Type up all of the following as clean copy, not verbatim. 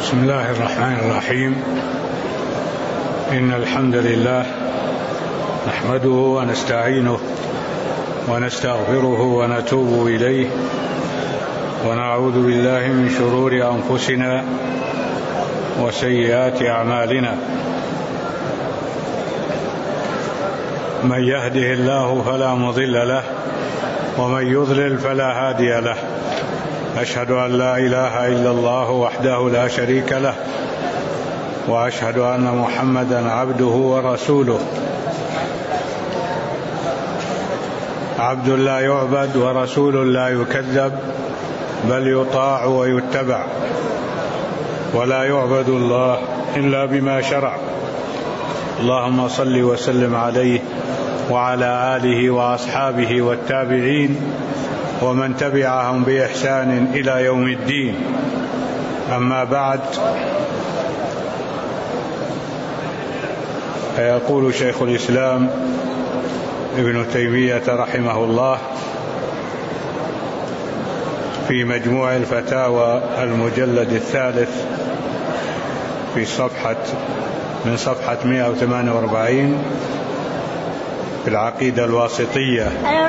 بسم الله الرحمن الرحيم. إن الحمد لله نحمده ونستعينه ونستغفره ونتوب إليه ونعوذ بالله من شرور أنفسنا وسيئات أعمالنا. من يهده الله فلا مضل له ومن يضلل فلا هادي له. أشهد أن لا إله إلا الله وحده لا شريك له وأشهد أن محمدا عبده ورسوله، عبد لا يعبد ورسول لا يكذب بل يطاع ويتبع، ولا يعبد الله إلا بما شرع. اللهم صل وسلم عليه وعلى آله وأصحابه والتابعين ومن تبعهم بإحسان إلى يوم الدين. أما بعد، فيقول شيخ الإسلام ابن تيمية رحمه الله في مجموع الفتاوى المجلد الثالث من صفحة 148 في العقيدة الواسطية،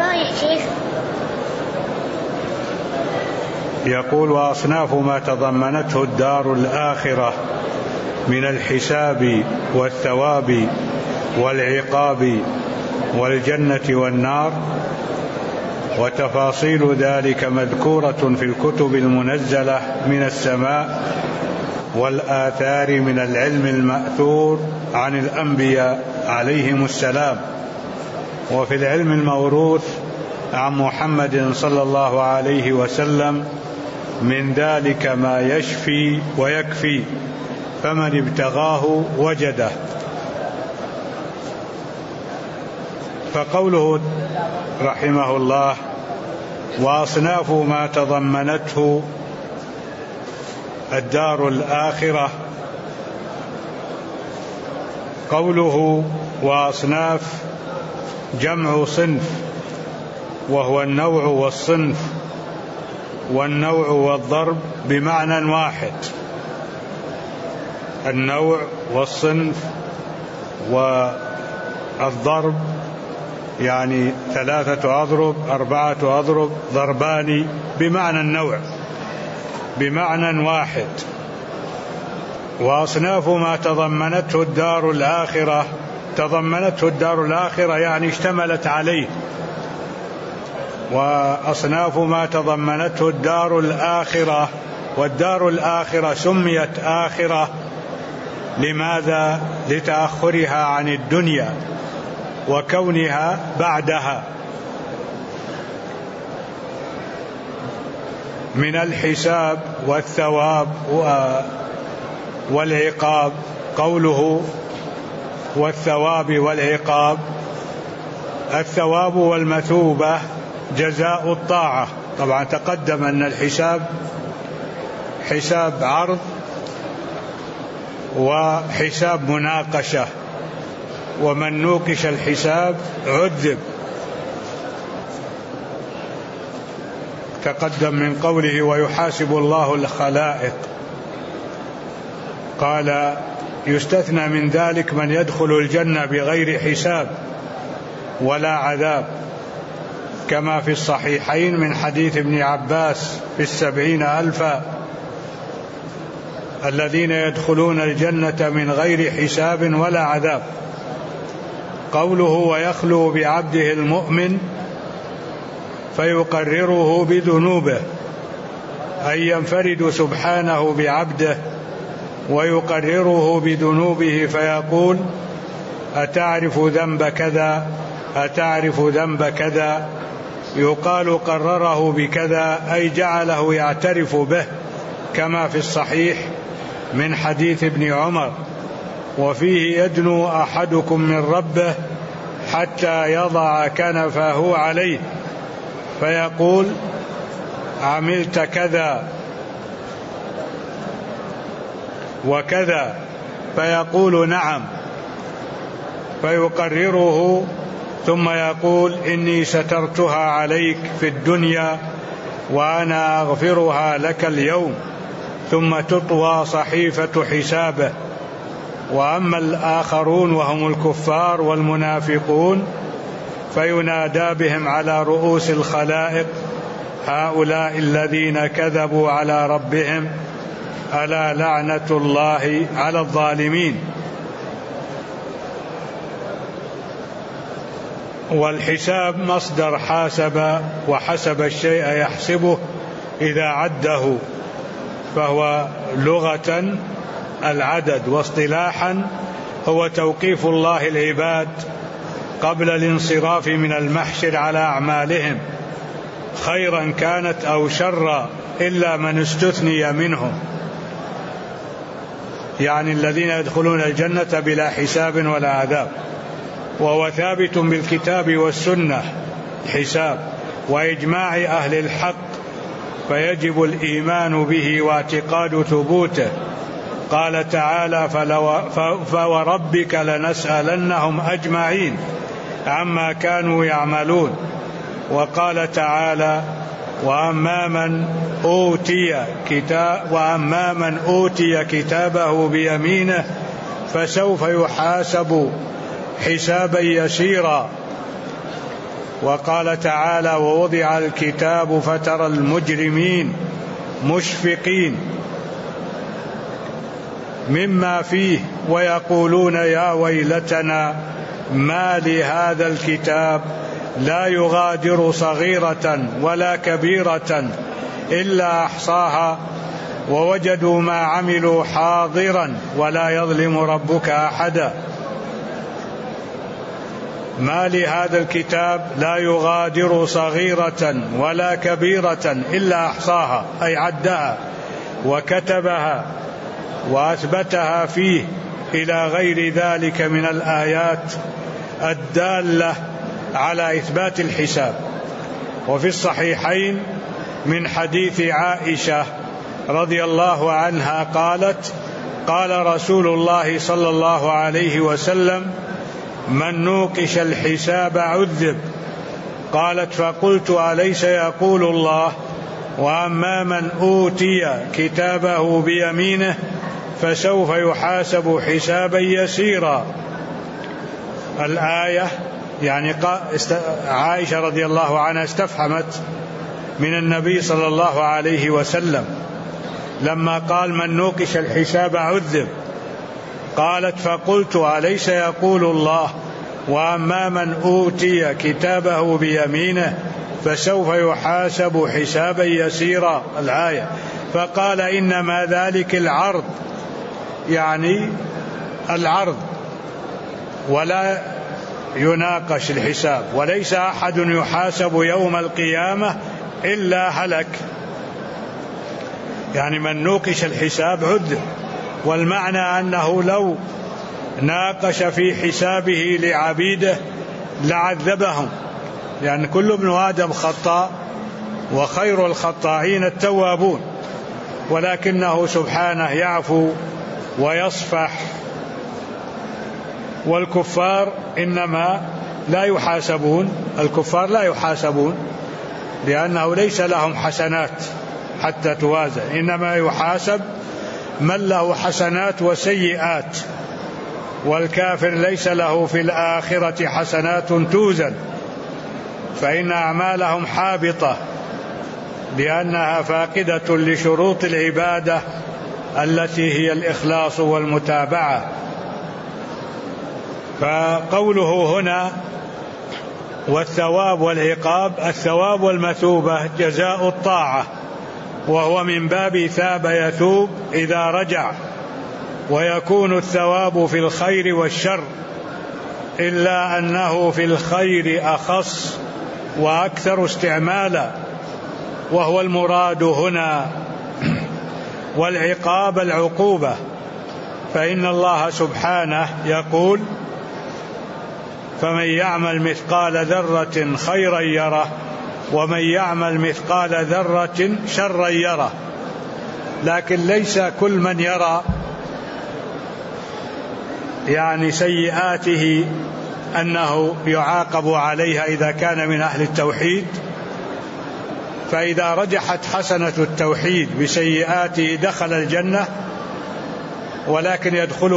يقول: وأصناف ما تضمنته الدار الآخرة من الحساب والثواب والعقاب والجنة والنار، وتفاصيل ذلك مذكورة في الكتب المنزلة من السماء والآثار من العلم المأثور عن الأنبياء عليهم السلام، وفي العلم الموروث عن محمد صلى الله عليه وسلم من ذلك ما يشفي ويكفي، فمن ابتغاه وجده. فقوله رحمه الله: وأصناف ما تضمنته الدار الآخرة، قوله وأصناف جمع صنف، وهو النوع والصنف، والنوع والضرب بمعنى واحد. النوع والصنف والضرب يعني 3 أضرب 4 أضرب ضربان بمعنى النوع بمعنى واحد. وأصناف ما تضمنته الدار الآخرة، تضمنته الدار الآخرة يعني اشتملت عليه. وأصناف ما تضمنته الدار الآخرة، والدار الآخرة سميت آخرة لماذا؟ لتأخرها عن الدنيا وكونها بعدها. من الحساب والثواب والعقاب، قوله والثواب والعقاب: الثواب والمثوبة جزاء الطاعة. طبعا تقدم أن الحساب حساب عرض وحساب مناقشة، ومن نوقش الحساب عذب. تقدم من قوله: ويحاسب الله الخلائق، قال: يستثنى من ذلك من يدخل الجنة بغير حساب ولا عذاب، كما في الصحيحين من حديث ابن عباس في 70,000 الذين يدخلون الجنة من غير حساب ولا عذاب. قوله ويخلو بعبده المؤمن فيقرره بذنوبه، أي ينفرد سبحانه بعبده ويقرره بذنوبه، فيقول: أتعرف ذنب كذا؟ أتعرف ذنب كذا؟ يقال قرره بكذا، أي جعله يعترف به، كما في الصحيح من حديث ابن عمر: وفيه يدنو أحدكم من ربه حتى يضع كنفه عليه فيقول: عملت كذا وكذا؟ فيقول: نعم. فيقرره ثم يقول: إني سترتها عليك في الدنيا وأنا أغفرها لك اليوم. ثم تطوى صحيفة حسابه. وأما الآخرون وهم الكفار والمنافقون فينادى بهم على رؤوس الخلائق: هؤلاء الذين كذبوا على ربهم ألا لعنة الله على الظالمين. والحساب مصدر حاسب، وحسب الشيء يحسبه إذا عده، فهو لغة العدد، واصطلاحا هو توقيف الله العباد قبل الانصراف من المحشر على أعمالهم خيرا كانت أو شرا إلا من استثني منهم، يعني الذين يدخلون الجنة بلا حساب ولا عذاب. وهو ثابت بالكتاب والسنة حساب وإجماع أهل الحق، فيجب الإيمان به واعتقاد ثبوته. قال تعالى: فوربك لنسألنهم أجمعين عما كانوا يعملون. وقال تعالى: وأما من أوتي كتابه بيمينه فسوف يحاسب حسابا يسيرا. وقال تعالى: ووضع الكتاب فترى المجرمين مشفقين مما فيه ويقولون يا ويلتنا ما لهذا الكتاب لا يغادر صغيرة ولا كبيرة إلا أحصاها ووجدوا ما عملوا حاضرا ولا يظلم ربك أحدا. ما لهذا الكتاب لا يغادر صغيرة ولا كبيرة إلا أحصاها، أي عدها وكتبها وأثبتها فيه، إلى غير ذلك من الآيات الدالة على إثبات الحساب. وفي الصحيحين من حديث عائشة رضي الله عنها قالت: قال رسول الله صلى الله عليه وسلم: من نوقش الحساب عذب. قالت: فقلت: أليس يقول الله: وأما من أوتي كتابه بيمينه فسوف يحاسب حسابا يسيرا. الآية يعني عائشة رضي الله عنها استفهمت من النبي صلى الله عليه وسلم لما قال: من نوقش الحساب عذب. قالت: فقلت: أليس يقول الله: وأما من أوتي كتابه بيمينه فسوف يحاسب حسابا يسيرا، الآية. فقال: إنما ذلك العرض، يعني العرض، ولا يناقش الحساب، وليس أحد يحاسب يوم القيامة إلا هلك. يعني من نوقش الحساب عذب، والمعنى أنه لو ناقش في حسابه لعبيده لعذبهم، لأن كل ابن آدم خطاء وخير الخطائين التوابون، ولكنه سبحانه يعفو ويصفح. والكفار إنما لا يحاسبون، الكفار لا يحاسبون لأنه ليس لهم حسنات حتى توازن، إنما يحاسب من له حسنات وسيئات. والكافر ليس له في الآخرة حسنات توزن، فإن أعمالهم حابطة لأنها فاقدة لشروط العبادة التي هي الإخلاص والمتابعة. فقوله هنا والثواب والعقاب، الثواب والمثوبة جزاء الطاعة، وهو من باب ثاب يثوب إذا رجع، ويكون الثواب في الخير والشر، إلا أنه في الخير أخص وأكثر استعمالا، وهو المراد هنا. والعقاب العقوبة، فإن الله سبحانه يقول: فمن يعمل مثقال ذرة خيرا يره ومن يعمل مثقال ذرة شرا يره. لكن ليس كل من يرى يعني سيئاته أنه يعاقب عليها إذا كان من أهل التوحيد، فإذا رجحت حسنة التوحيد بسيئاته دخل الجنة، ولكن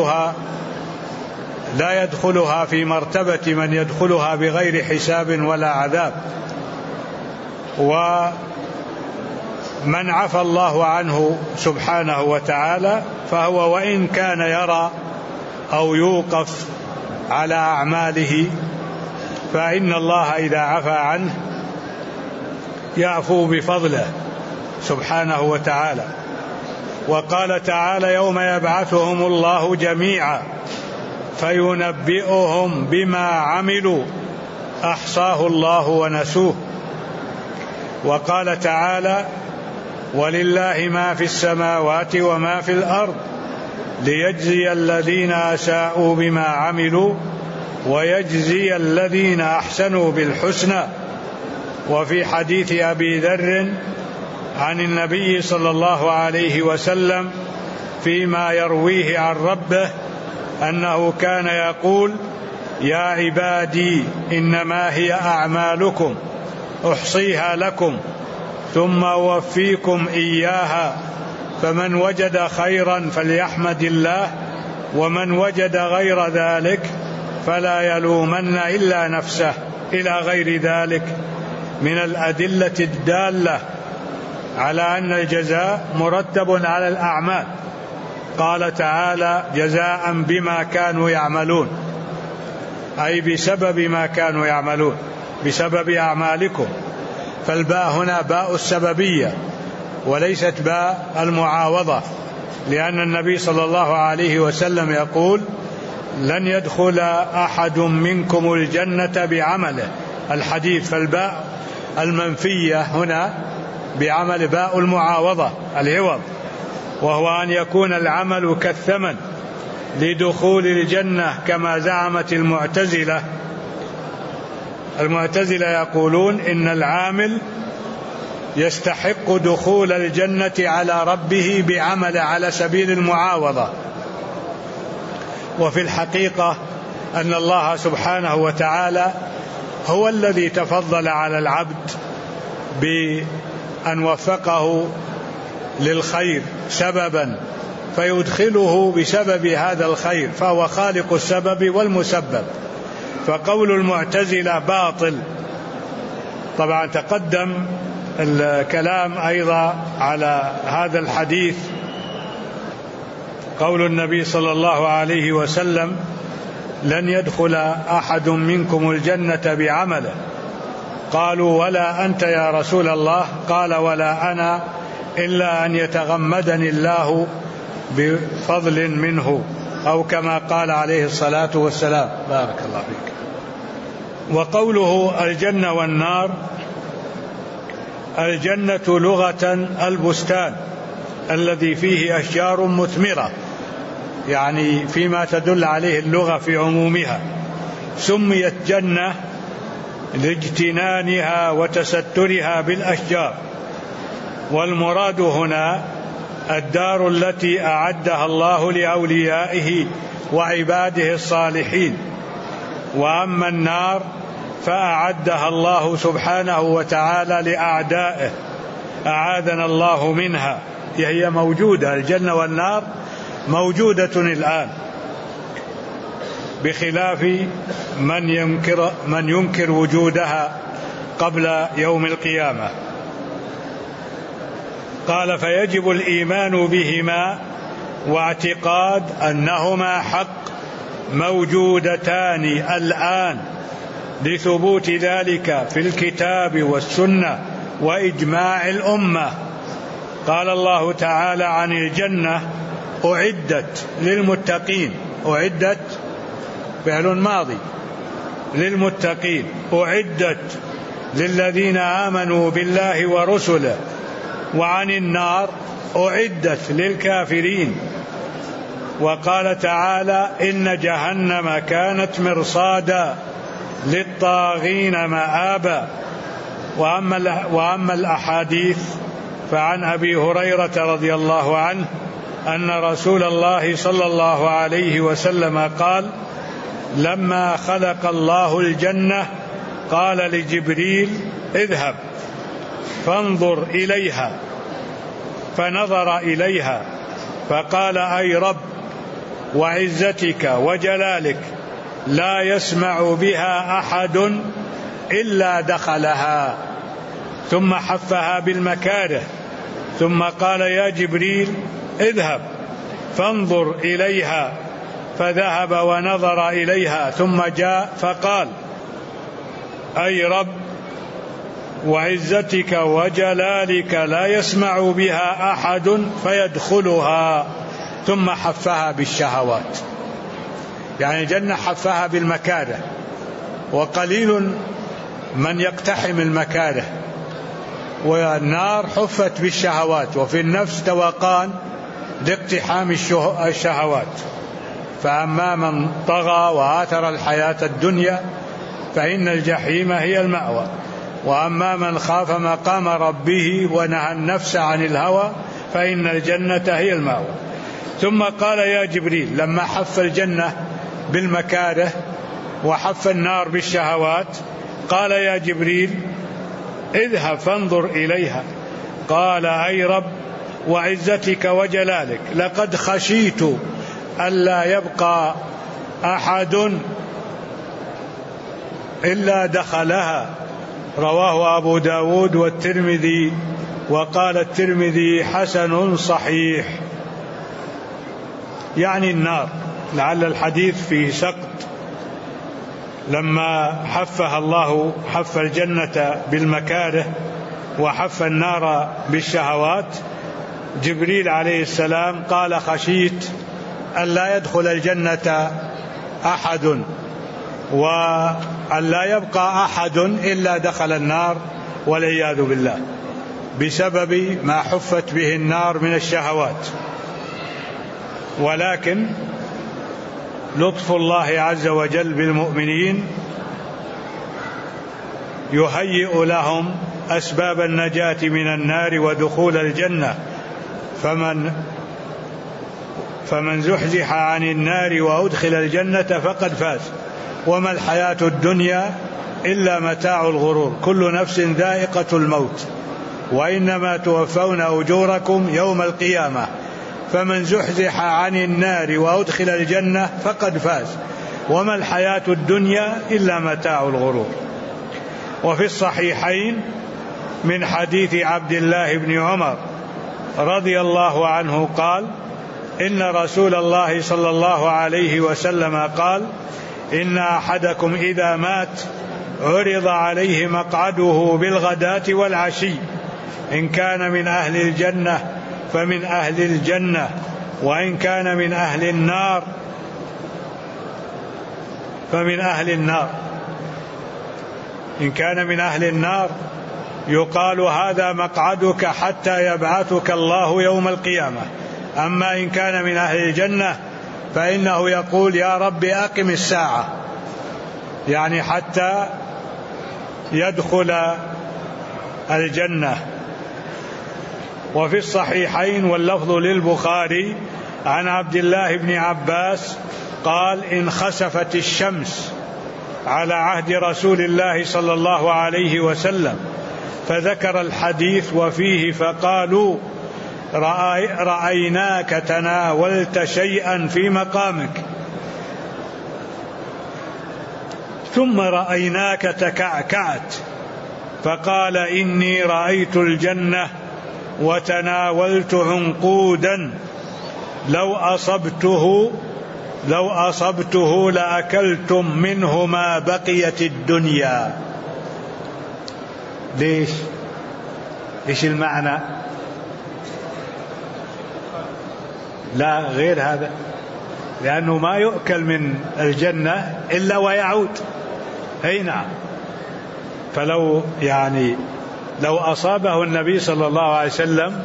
لا يدخلها في مرتبة من يدخلها بغير حساب ولا عذاب. ومن عفى الله عنه سبحانه وتعالى فهو وإن كان يرى أو يوقف على أعماله، فإن الله إذا عفى عنه يعفو بفضله سبحانه وتعالى. وقال تعالى: يوم يبعثهم الله جميعا فينبئهم بما عملوا أحصاه الله ونسوه. وقال تعالى: ولله ما في السماوات وما في الأرض ليجزي الذين أساءوا بما عملوا ويجزي الذين أحسنوا بالحسنى. وفي حديث أبي ذر عن النبي صلى الله عليه وسلم فيما يرويه عن ربه أنه كان يقول: يا عبادي إنما هي أعمالكم أحصيها لكم ثم أوفيكم إياها، فمن وجد خيرا فليحمد الله، ومن وجد غير ذلك فلا يلومن إلا نفسه، إلى غير ذلك من الأدلة الدالة على أن الجزاء مرتب على الأعمال. قال تعالى: جزاء بما كانوا يعملون، أي بسبب ما كانوا يعملون، بسبب أعمالكم. فالباء هنا باء السببية وليست باء المعاوضة، لأن النبي صلى الله عليه وسلم يقول: لن يدخل أحد منكم الجنة بعمله، الحديث. فالباء المنفية هنا بعمل باء المعاوضة العوض، وهو أن يكون العمل كالثمن لدخول الجنة كما زعمت المعتزلة. المعتزلة يقولون إن العامل يستحق دخول الجنة على ربه بعمل على سبيل المعاوضة، وفي الحقيقة أن الله سبحانه وتعالى هو الذي تفضل على العبد بأن وفقه للخير سببا فيدخله بسبب هذا الخير، فهو خالق السبب والمسبب. فقول المعتزلة باطل. طبعا تقدم الكلام أيضا على هذا الحديث قول النبي صلى الله عليه وسلم: لن يدخل أحد منكم الجنة بعمله. قالوا: ولا أنت يا رسول الله؟ قال: ولا أنا إلا أن يتغمدني الله بفضل منه، أو كما قال عليه الصلاة والسلام. بارك الله فيك. وقوله الجنة والنار: الجنة لغة البستان الذي فيه أشجار مثمرة، يعني فيما تدل عليه اللغة في عمومها. سميت جنة لاجتنانها وتسترها بالأشجار، والمراد هنا الدار التي أعدها الله لأوليائه وعباده الصالحين. وأما النار فأعدها الله سبحانه وتعالى لأعدائه، أعاذنا الله منها. هي موجودة، الجنة والنار موجودة الآن، بخلاف من ينكر وجودها قبل يوم القيامة. قال: فيجب الإيمان بهما واعتقاد أنهما حق موجودتان الآن، لثبوت ذلك في الكتاب والسنة وإجماع الأمة. قال الله تعالى عن الجنة: أعدت للمتقين. أعدت فعل ماضي للمتقين، أعدت للذين آمنوا بالله ورسله. وعن النار: أعدت للكافرين. وقال تعالى: إن جهنم كانت مرصادا للطاغين مآبا. وأما الأحاديث فعن أبي هريرة رضي الله عنه أن رسول الله صلى الله عليه وسلم قال: لما خلق الله الجنة قال لجبريل: اذهب فانظر إليها. فنظر إليها فقال: أي رب وعزتك وجلالك لا يسمع بها أحد إلا دخلها. ثم حفها بالمكاره، ثم قال: يا جبريل اذهب فانظر إليها. فذهب ونظر إليها، ثم جاء فقال: أي رب وعزتك وجلالك لا يسمع بها أحد فيدخلها. ثم حفها بالشهوات، يعني الجنة حفها بالمكاره، وقليل من يقتحم المكاره، والنار حفت بالشهوات، وفي النفس توقان لاقتحام الشهوات. فأما من طغى وآثر الحياة الدنيا فإن الجحيم هي المأوى، وأما من خاف مقام ربه ونهى النفس عن الهوى فإن الجنة هي المأوى. ثم قال: يا جبريل، لما حف الجنة بالمكاره وحف النار بالشهوات، قال: يا جبريل اذهب فانظر إليها. قال: أي رب وعزتك وجلالك لقد خشيت ألا يبقى أحد إلا دخلها. رواه أبو داود والترمذي، وقال الترمذي: حسن صحيح. يعني النار، لعل الحديث في سقط. لما حفها الله، حف الجنة بالمكاره وحف النار بالشهوات، جبريل عليه السلام قال: خشيت أن لا يدخل الجنة أحد، وأن لا يبقى أحد إلا دخل النار والعياذ بالله، بسبب ما حفت به النار من الشهوات. ولكن لطف الله عز وجل بالمؤمنين يهيئ لهم أسباب النجاة من النار ودخول الجنة. فمن زحزح عن النار وأدخل الجنة فقد فاز، وما الحياة الدنيا إلا متاع الغرور، كل نفس ذائقة الموت، وإنما توفون أجوركم يوم القيامة. فمن زحزح عن النار وأدخل الجنة فقد فاز، وما الحياة الدنيا إلا متاع الغرور. وفي الصحيحين من حديث عبد الله بن عمر رضي الله عنه قال: إن رسول الله صلى الله عليه وسلم قال: إن أحدكم إذا مات عرض عليه مقعده بالغداة والعشي، إن كان من أهل الجنة فمن أهل الجنة، وإن كان من أهل النار فمن أهل النار. إن كان من أهل النار يقال: هذا مقعدك حتى يبعثك الله يوم القيامة. أما إن كان من أهل الجنة فإنه يقول: يا رب أقم الساعة، يعني حتى يدخل الجنة. وفي الصحيحين واللفظ للبخاري عن عبد الله بن عباس قال: إن خسفت الشمس على عهد رسول الله صلى الله عليه وسلم، فذكر الحديث وفيه فقالوا: رأيناك تناولت شيئا في مقامك، ثم رأيناك تكعكعت، فقال: إني رأيت الجنة وتناولت عنقودا لو أصبته لأكلتم منه ما بقيت الدنيا. ليش؟ إيش المعنى؟ لا، غير هذا، لأنه ما يؤكل من الجنة إلا ويعود. أي نعم. فلو لو أصابه النبي صلى الله عليه وسلم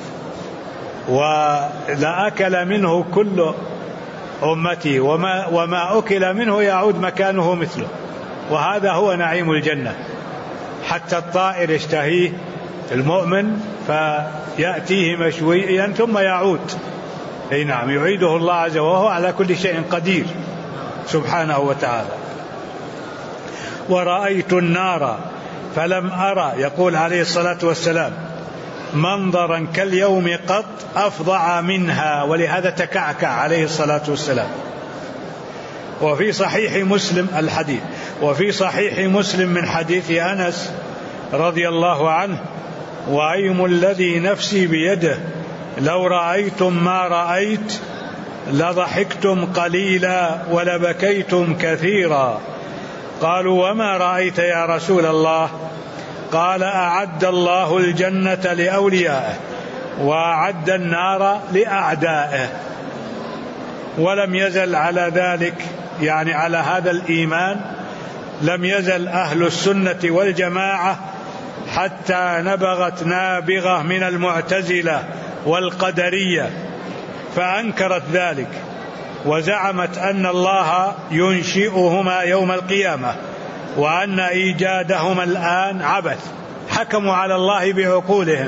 ولأكل منه كل أمتي، وما أكل منه يعود مكانه مثله، وهذا هو نعيم الجنة. حتى الطائر يشتهيه المؤمن فيأتيه مشويا ثم يعود. أي نعم، يعيده الله عز وجل، وهو على كل شيء قدير سبحانه وتعالى. ورأيت النار فلم أرى، يقول عليه الصلاة والسلام، منظرا كاليوم قط أفظع منها، ولهذا تكعكع عليه الصلاة والسلام. وفي صحيح مسلم الحديث، وفي صحيح مسلم من حديث أنس رضي الله عنه: وأيم الذي نفسي بيده لو رأيتم ما رأيت لضحكتم قليلا ولبكيتم كثيرا. قالوا: وما رأيت يا رسول الله؟ قال: أعد الله الجنة لأوليائه وأعد النار لأعدائه. ولم يزل على ذلك، يعني على هذا الإيمان، لم يزل أهل السنة والجماعة حتى نبغت نابغة من المعتزلة والقدرية فأنكرت ذلك، وزعمت أن الله ينشئهما يوم القيامة، وأن إيجادهما الآن عبث. حكموا على الله بعقولهم،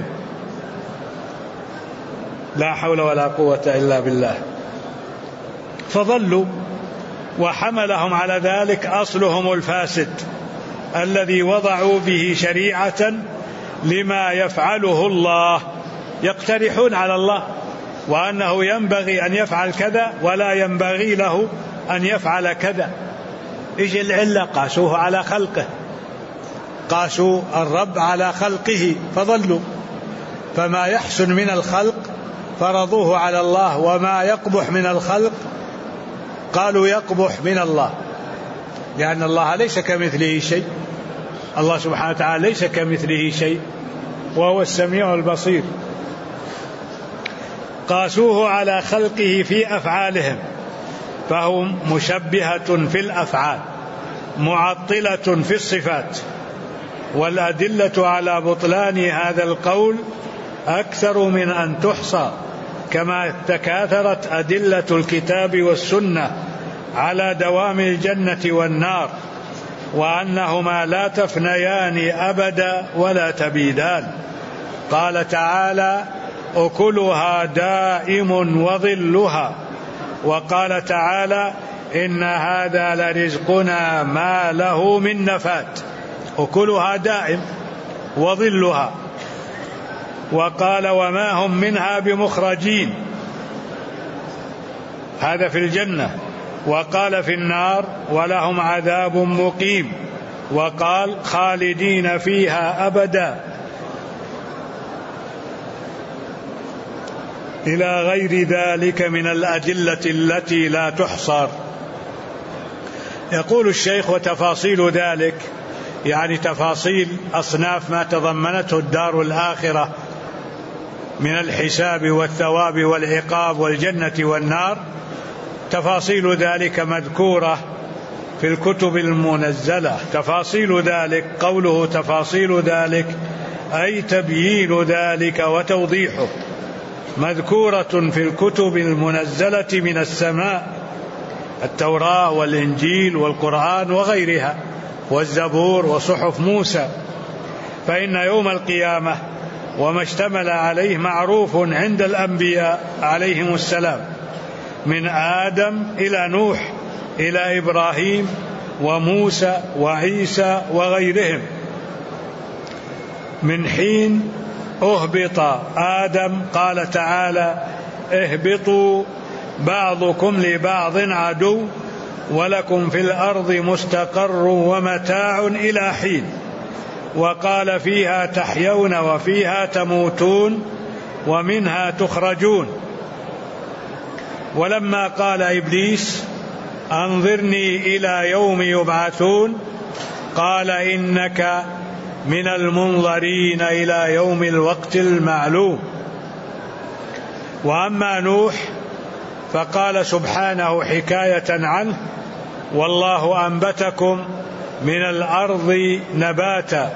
لا حول ولا قوة إلا بالله. فضلوا، وحملهم على ذلك أصلهم الفاسد الذي وضعوا به شريعة لما يفعله الله، يقترحون على الله وأنه ينبغي أن يفعل كذا ولا ينبغي له أن يفعل كذا. إيش العلة؟ قاسوه على خلقه، قاسوا الرب على خلقه فضلوا. فما يحسن من الخلق فرضوه على الله، وما يقبح من الخلق قالوا يقبح من الله، لأن الله ليس كمثله شيء. الله سبحانه وتعالى ليس كمثله شيء وهو السميع البصير. قاسوه على خلقه في أفعالهم، فهم مشبهة في الأفعال، معطلة في الصفات. والأدلة على بطلان هذا القول أكثر من أن تحصى، كما تكاثرت أدلة الكتاب والسنة على دوام الجنة والنار، وأنهما لا تفنيان أبدا ولا تبيدان. قال تعالى: أكلها دائم وظلها. وقال تعالى: إن هذا لرزقنا ما له من نفاد. أكلها دائم وظلها. وقال: وما هم منها بمخرجين. هذا في الجنة. وقال في النار: ولهم عذاب مقيم. وقال: خالدين فيها أبدا، إلى غير ذلك من الأدلة التي لا تحصر. يقول الشيخ: وتفاصيل ذلك، يعني تفاصيل أصناف ما تضمنته الدار الآخرة من الحساب والثواب والعقاب والجنة والنار، تفاصيل ذلك مذكورة في الكتب المنزلة. تفاصيل ذلك، قوله تفاصيل ذلك أي تبيين ذلك وتوضيحه، مذكورة في الكتب المنزلة من السماء، التوراة والإنجيل والقرآن وغيرها، والزبور وصحف موسى. فإن يوم القيامة وما اشتمل عليه معروف عند الأنبياء عليهم السلام، من آدم إلى نوح إلى إبراهيم وموسى وعيسى وغيرهم. من حين أهبط آدم قال تعالى: اهبطوا بعضكم لبعض عدو ولكم في الأرض مستقر ومتاع إلى حين. وقال: فيها تحيون وفيها تموتون ومنها تخرجون. ولما قال إبليس: أنظرني إلى يوم يبعثون، قال: إنك من المنظرين إلى يوم الوقت المعلوم. وأما نوح فقال سبحانه حكاية عنه: والله أنبتكم من الأرض نباتا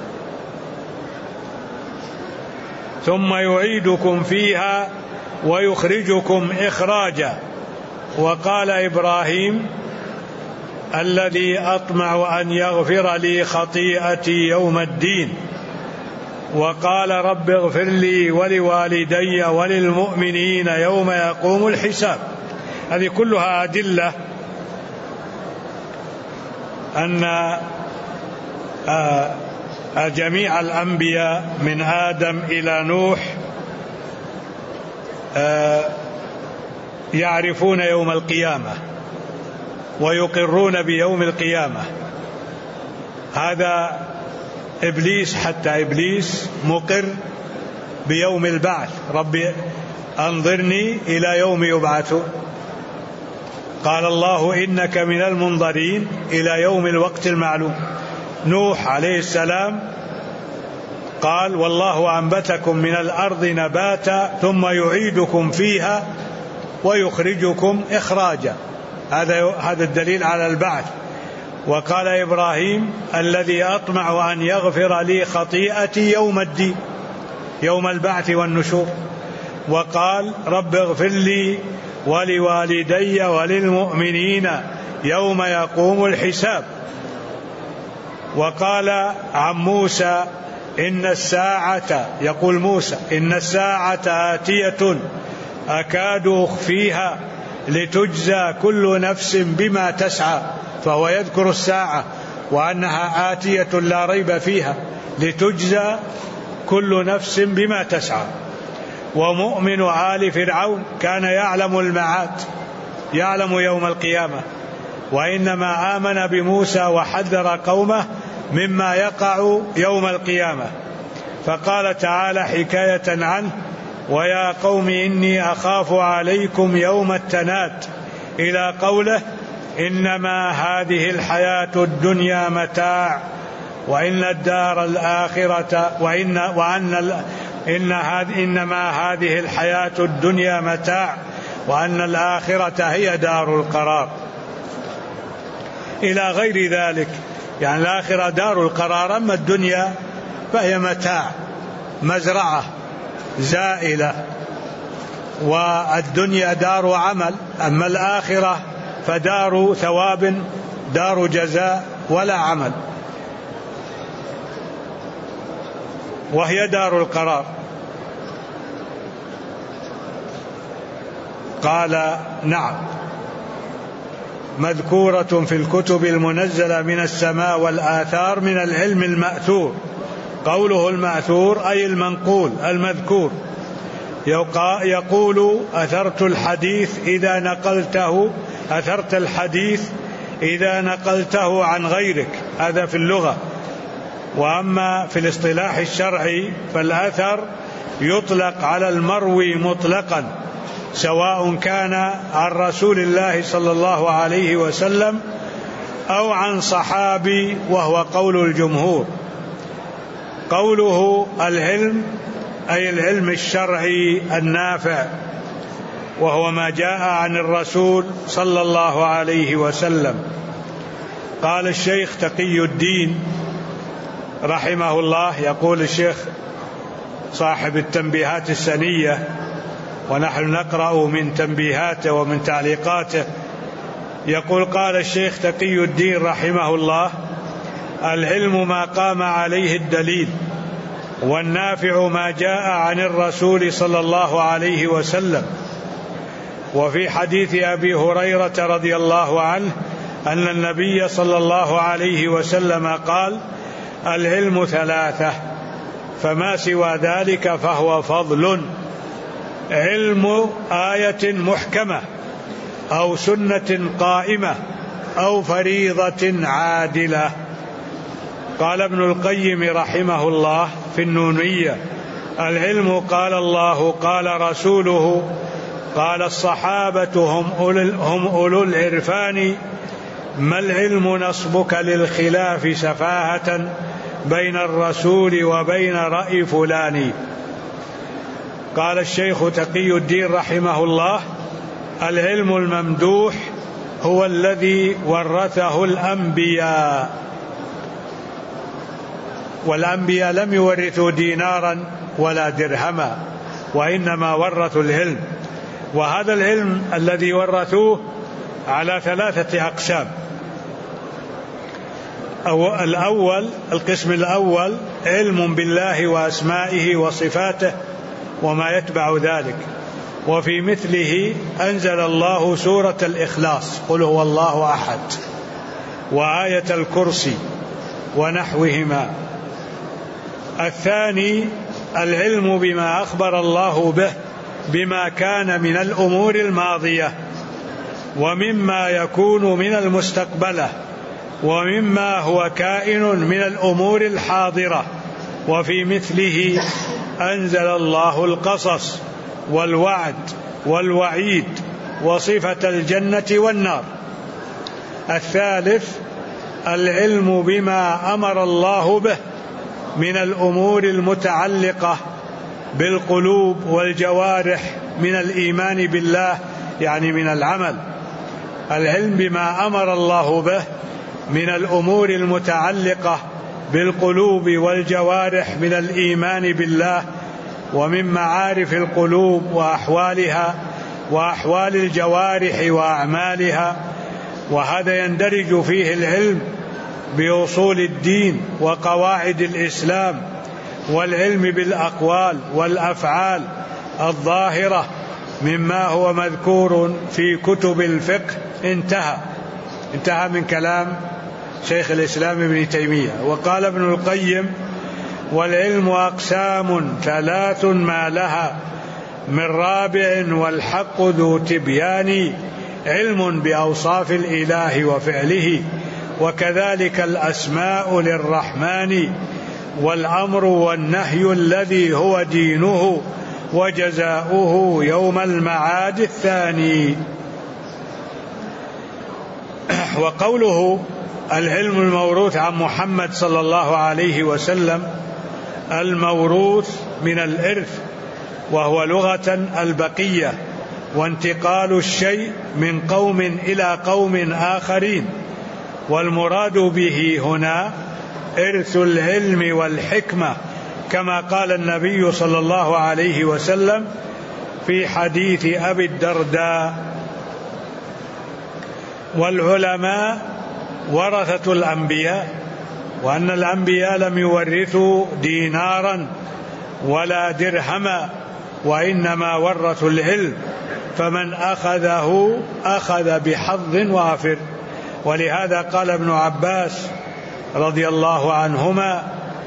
ثم يعيدكم فيها ويخرجكم إخراجا. وقال إبراهيم: الذي أطمع أن يغفر لي خطيئتي يوم الدين. وقال: رب اغفر لي ولوالدي وللمؤمنين يوم يقوم الحساب. هذه كلها أدلة أن جميع الأنبياء من آدم إلى نوح يعرفون يوم القيامة ويقرون بيوم القيامة. هذا إبليس، حتى إبليس مقر بيوم البعث، ربي أنظرني إلى يوم يبعثون. قال الله إنك من المنظرين إلى يوم الوقت المعلوم. نوح عليه السلام قال والله أنبتكم من الأرض نباتا ثم يعيدكم فيها ويخرجكم إخراجا. هذا الدليل على البعث. وقال إبراهيم الذي أطمع أن يغفر لي خطيئتي يوم الدين، يوم البعث والنشور. وقال رب اغفر لي ولوالدي وللمؤمنين يوم يقوم الحساب. وقال عن موسى إن الساعة، يقول موسى إن الساعة آتية أكاد أخفيها لتجزى كل نفس بما تسعى. فهو يذكر الساعة وأنها آتية لا ريب فيها لتجزى كل نفس بما تسعى. ومؤمن آل فرعون كان يعلم المعاد، يعلم يوم القيامة، وإنما آمن بموسى وحذر قومه مما يقع يوم القيامة. فقال تعالى حكاية عنه ويا قوم إني أخاف عليكم يوم التناد إلى قوله إنما هذه الحياة الدنيا متاع وإن الدار الآخرة إنما هذه الحياة الدنيا متاع وأن الآخرة هي دار القرار، إلى غير ذلك. يعني الآخرة دار القرار، أما الدنيا فهي متاع، مزرعة زائلة، والدنيا دار عمل، أما الآخرة فدار ثواب، دار جزاء ولا عمل، وهي دار القرار. قال نعم، مذكورة في الكتب المنزلة من السماء والآثار من العلم المأثور. قوله المأثور أي المنقول المذكور. يقول أثرت الحديث إذا نقلته، أثرت الحديث إذا نقلته عن غيرك، هذا في اللغة. وأما في الاصطلاح الشرعي فالأثر يطلق على المروي مطلقا، سواء كان عن رسول الله صلى الله عليه وسلم أو عن صحابي، وهو قول الجمهور. قوله العلم أي العلم الشرعي النافع، وهو ما جاء عن الرسول صلى الله عليه وسلم. قال الشيخ تقي الدين رحمه الله، يقول الشيخ صاحب التنبيهات السنية ونحن نقرأ من تنبيهاته ومن تعليقاته، يقول قال الشيخ تقي الدين رحمه الله العلم ما قام عليه الدليل، والنافع ما جاء عن الرسول صلى الله عليه وسلم. وفي حديث أبي هريرة رضي الله عنه أن النبي صلى الله عليه وسلم قال العلم ثلاثة فما سوى ذلك فهو فضل: علم آية محكمة أو سنة قائمة أو فريضة عادلة. قال ابن القيم رحمه الله في النونية: العلم قال الله قال رسوله قال الصحابة هم أولو العرفان، ما العلم نصبك للخلاف سفاهة بين الرسول وبين رأي فلان. قال الشيخ تقي الدين رحمه الله العلم الممدوح هو الذي ورثه الأنبياء، والأنبياء لم يورثوا دينارا ولا درهما، وإنما ورثوا العلم. وهذا العلم الذي ورثوه على ثلاثة أقسام. القسم الأول علم بالله وأسمائه وصفاته وما يتبع ذلك، وفي مثله أنزل الله سورة الإخلاص قل هو الله أحد وآية الكرسي ونحوهما. الثاني العلم بما أخبر الله به بما كان من الأمور الماضية ومما يكون من المستقبلة ومما هو كائن من الأمور الحاضرة. وفي مثله أنزل الله القصص والوعد والوعيد وصفة الجنة والنار. الثالث العلم بما أمر الله به من الأمور المتعلقة بالقلوب والجوارح من الإيمان بالله، يعني من العمل. العلم بما أمر الله به من الأمور المتعلقة بالقلوب والجوارح من الإيمان بالله، ومن معارف القلوب وأحوالها وأحوال الجوارح وأعمالها. وهذا يندرج فيه العلم بأصول الدين وقواعد الإسلام، والعلم بالأقوال والأفعال الظاهرة مما هو مذكور في كتب الفقه. انتهى من كلام شيخ الإسلام ابن تيمية. وقال ابن القيم: والعلم أقسام ثلاث ما لها من رابع والحق ذو تبيان، علم بأوصاف الإله وفعله، وكذلك الأسماء للرحمن، والأمر والنهي الذي هو دينه، وجزاؤه يوم المعاد الثاني. وقوله العلم الموروث عن محمد صلى الله عليه وسلم، الموروث من الإرث، وهو لغة البقية، وانتقال الشيء من قوم إلى قوم آخرين. والمراد به هنا إرث العلم والحكمة، كما قال النبي صلى الله عليه وسلم في حديث أبي الدرداء: والعلماء ورثة الأنبياء، وأن الأنبياء لم يورثوا دينارا ولا درهما، وإنما ورثوا العلم، فمن أخذه أخذ بحظ وافر. ولهذا قال ابن عباس رضي الله عنهما: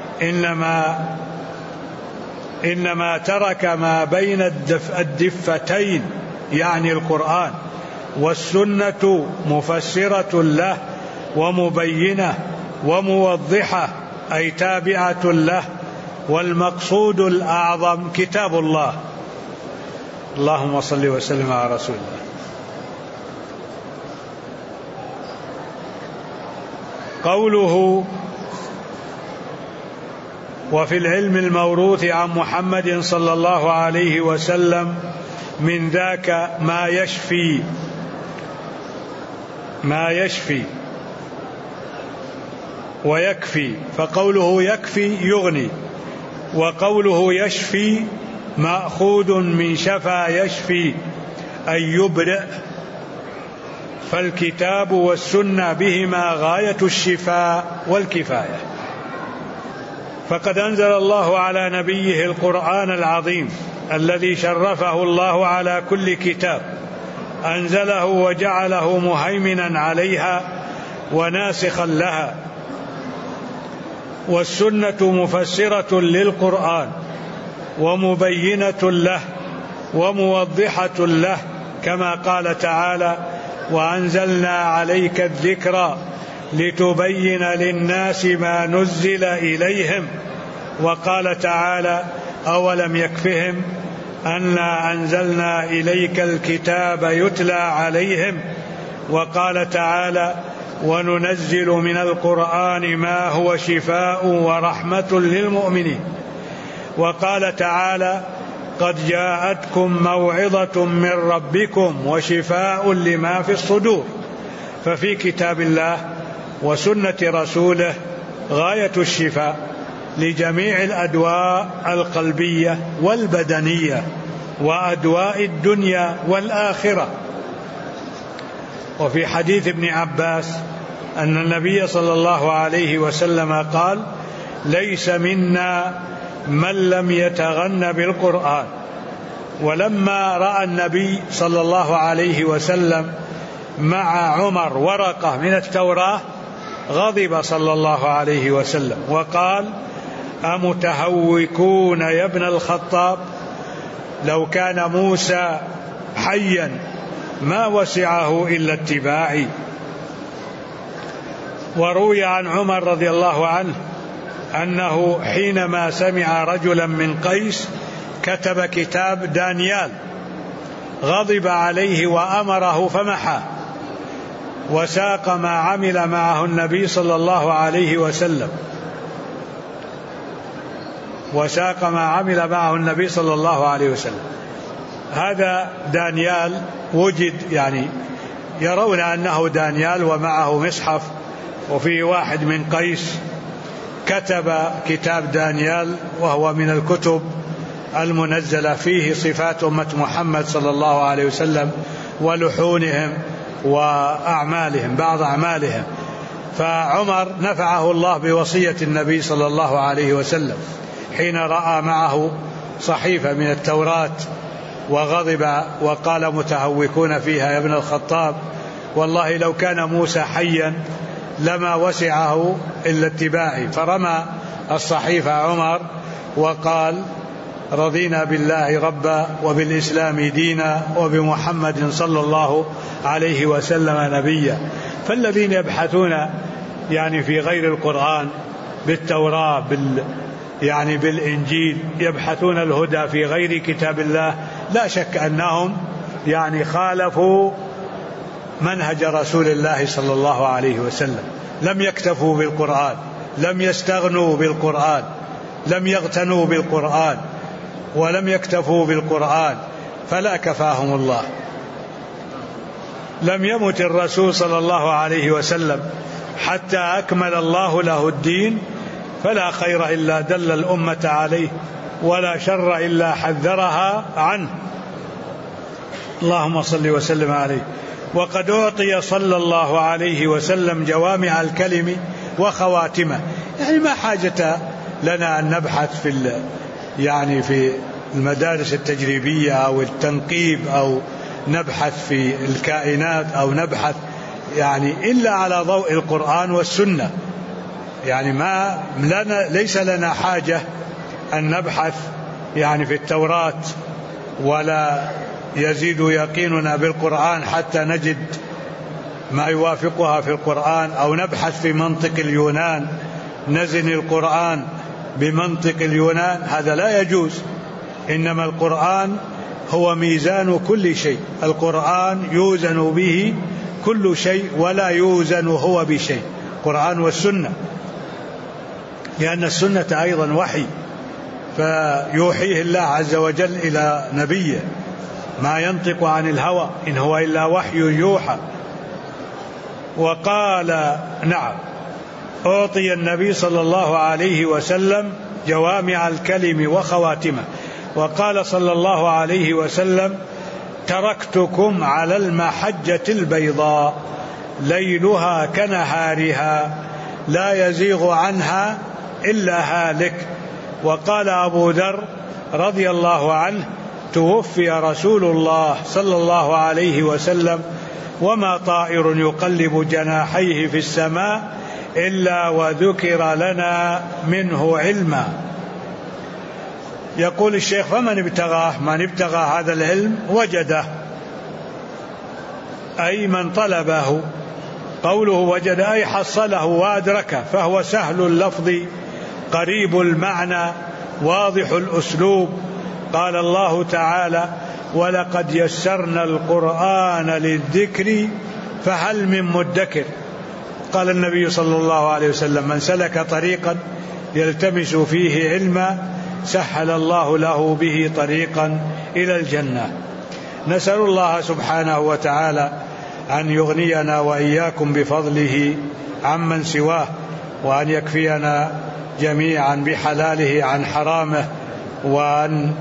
إنما ترك ما بين الدفتين، يعني القرآن والسنة، مفسرة له ومبينة وموضحة، أي تابعة له، والمقصود الأعظم كتاب الله. اللهم صل وسلم على رسول الله. قوله: وفي العلم الموروث عن محمد صلى الله عليه وسلم من ذاك ما يشفي ويكفي. فقوله يكفي يغني، وقوله يشفي مأخوذ من شفى يشفي، أي يبرئ. فالكتاب والسنة بهما غاية الشفاء والكفاية. فقد أنزل الله على نبيه القرآن العظيم الذي شرفه الله على كل كتاب أنزله، وجعله مهيمنا عليها وناسخا لها. والسنة مفسرة للقرآن ومبينة له وموضحة له، كما قال تعالى: وأنزلنا عليك الذكر لتبين للناس ما نزل إليهم. وقال تعالى: أولم يكفهم أنا أنزلنا إليك الكتاب يتلى عليهم. وقال تعالى: وننزل من القرآن ما هو شفاء ورحمة للمؤمنين. وقال تعالى: قد جاءتكم موعظة من ربكم وشفاء لما في الصدور. ففي كتاب الله وسنة رسوله غاية الشفاء لجميع الأدواء القلبية والبدنية وأدواء الدنيا والآخرة. وفي حديث ابن عباس أن النبي صلى الله عليه وسلم قال: ليس منا من لم يتغن بالقرآن. ولما رأى النبي صلى الله عليه وسلم مع عمر ورقة من التوراة غضب صلى الله عليه وسلم وقال: أمتهوكون يا ابن الخطاب؟ لو كان موسى حيا ما وسعه إلا اتباعي. وروي عن عمر رضي الله عنه أنه حينما سمع رجلا من قيس كتب كتاب دانيال غضب عليه وأمره فمحى، وساق ما عمل معه النبي صلى الله عليه وسلم، وساق ما عمل معه النبي صلى الله عليه وسلم. هذا دانيال وجد، يعني يرون أنه دانيال ومعه مصحف وفيه واحد من قيس كتب كتاب دانيال، وهو من الكتب المنزلة فيه صفات أمة محمد صلى الله عليه وسلم ولحونهم وأعمالهم، بعض أعمالهم. فعمر نفعه الله بوصية النبي صلى الله عليه وسلم حين رأى معه صحيفة من التوراة وغضب وقال متهوكون فيها يا ابن الخطاب، والله لو كان موسى حيا لما وسعه إلا اتباعي. فرمى الصحيفة عمر وقال رضينا بالله ربا وبالإسلام دينا وبمحمد صلى الله عليه وسلم نبيا. فالذين يبحثون يعني في غير القرآن بالتوراة يعني بالإنجيل يبحثون الهدى في غير كتاب الله، لا شك أنهم يعني خالفوا منهج رسول الله صلى الله عليه وسلم. لم يكتفوا بالقرآن، لم يستغنوا بالقرآن، لم يغتنوا بالقرآن، ولم يكتفوا بالقرآن، فلا كفاهم الله. لم يمت الرسول صلى الله عليه وسلم حتى أكمل الله له الدين، فلا خير إلا دل الأمة عليه، ولا شر إلا حذرها عنه. اللهم صل وسلم عليه. وقد أعطي صلى الله عليه وسلم جوامع الكلم وخواتمه، يعني ما حاجة لنا أن نبحث يعني في المدارس التجريبية أو التنقيب أو نبحث في الكائنات أو نبحث يعني إلا على ضوء القرآن والسنة. يعني ليس لنا حاجة أن نبحث يعني في التوراة، ولا يزيد يقيننا بالقرآن حتى نجد ما يوافقها في القرآن، أو نبحث في منطق اليونان نزن القرآن بمنطق اليونان، هذا لا يجوز. إنما القرآن هو ميزان كل شيء، القرآن يوزن به كل شيء ولا يوزن هو بشيء، القرآن والسنة، لأن السنة أيضا وحي فيوحيه الله عز وجل إلى نبيه، ما ينطق عن الهوى إن هو إلا وحي يوحى. وقال نعم أعطي النبي صلى الله عليه وسلم جوامع الكلم وخواتمه. وقال صلى الله عليه وسلم تركتكم على المحجة البيضاء ليلها كنهارها لا يزيغ عنها إلا هالك. وقال أبو ذر رضي الله عنه توفي رسول الله صلى الله عليه وسلم وما طائر يقلب جناحيه في السماء إلا وذكر لنا منه علما. يقول الشيخ فمن ابتغاه؟ من ابتغى هذا العلم وجده، أي من طلبه. قوله وجد أي حصله وأدركه، فهو سهل اللفظ قريب المعنى واضح الأسلوب. قال الله تعالى ولقد يسرنا القرآن للذكر فهل من مدكر. قال النبي صلى الله عليه وسلم من سلك طريقا يلتمس فيه علما سهل الله له به طريقا إلى الجنة. نسأل الله سبحانه وتعالى أن يغنينا وإياكم بفضله عمن سواه، وأن يكفينا جميعا بحلاله عن حرامه، وأن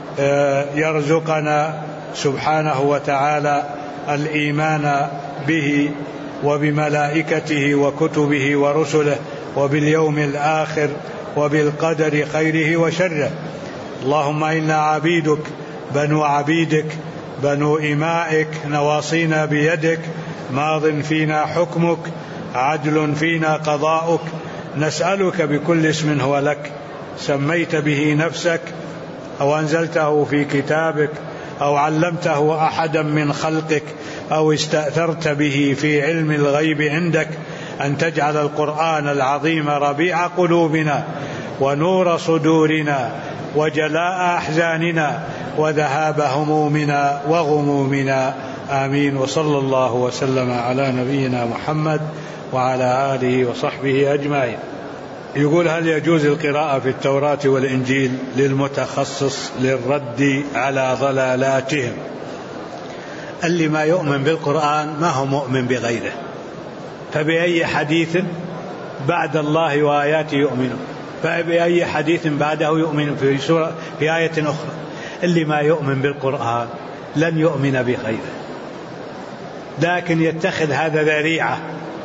يرزقنا سبحانه وتعالى الإيمان به وبملائكته وكتبه ورسله وباليوم الآخر وبالقدر خيره وشره. اللهم إنا عبيدك بنو عبيدك بنو إمائك نواصينا بيدك ماض فينا حكمك عدل فينا قضاؤك، نسألك بكل اسم هو لك سميت به نفسك أو أنزلته في كتابك أو علمته أحدا من خلقك أو استأثرت به في علم الغيب عندك أن تجعل القرآن العظيم ربيع قلوبنا ونور صدورنا وجلاء أحزاننا وذهاب همومنا وغمومنا، آمين. وصلى الله وسلم على نبينا محمد وعلى آله وصحبه أجمعين. يقول: هل يجوز القراءة في التوراة والإنجيل للمتخصص للرد على ضلالاتهم؟ اللي ما يؤمن بالقرآن ما هو مؤمن بغيره، فبأي حديث بعد الله وآياته يؤمن؟ فبأي حديث بعده يؤمن؟ في آية أخرى: اللي ما يؤمن بالقرآن لن يؤمن بغيره، لكن يتخذ هذا ذريعة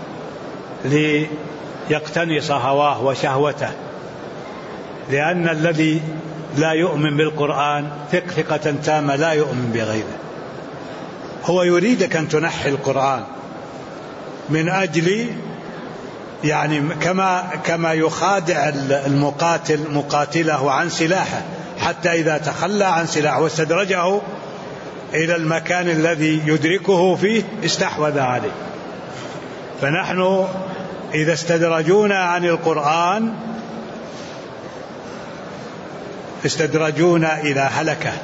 ليقتنص هواه وشهوته، لأن الذي لا يؤمن بالقرآن ثقة تامة لا يؤمن بغيره. هو يريدك أن تنحي القرآن من أجل يعني كما يخادع المقاتل مقاتله عن سلاحه، حتى إذا تخلى عن سلاحه واستدرجه إلى المكان الذي يدركه فيه استحوذ عليه. فنحن إذا استدرجونا عن القرآن استدرجونا إلى هلكة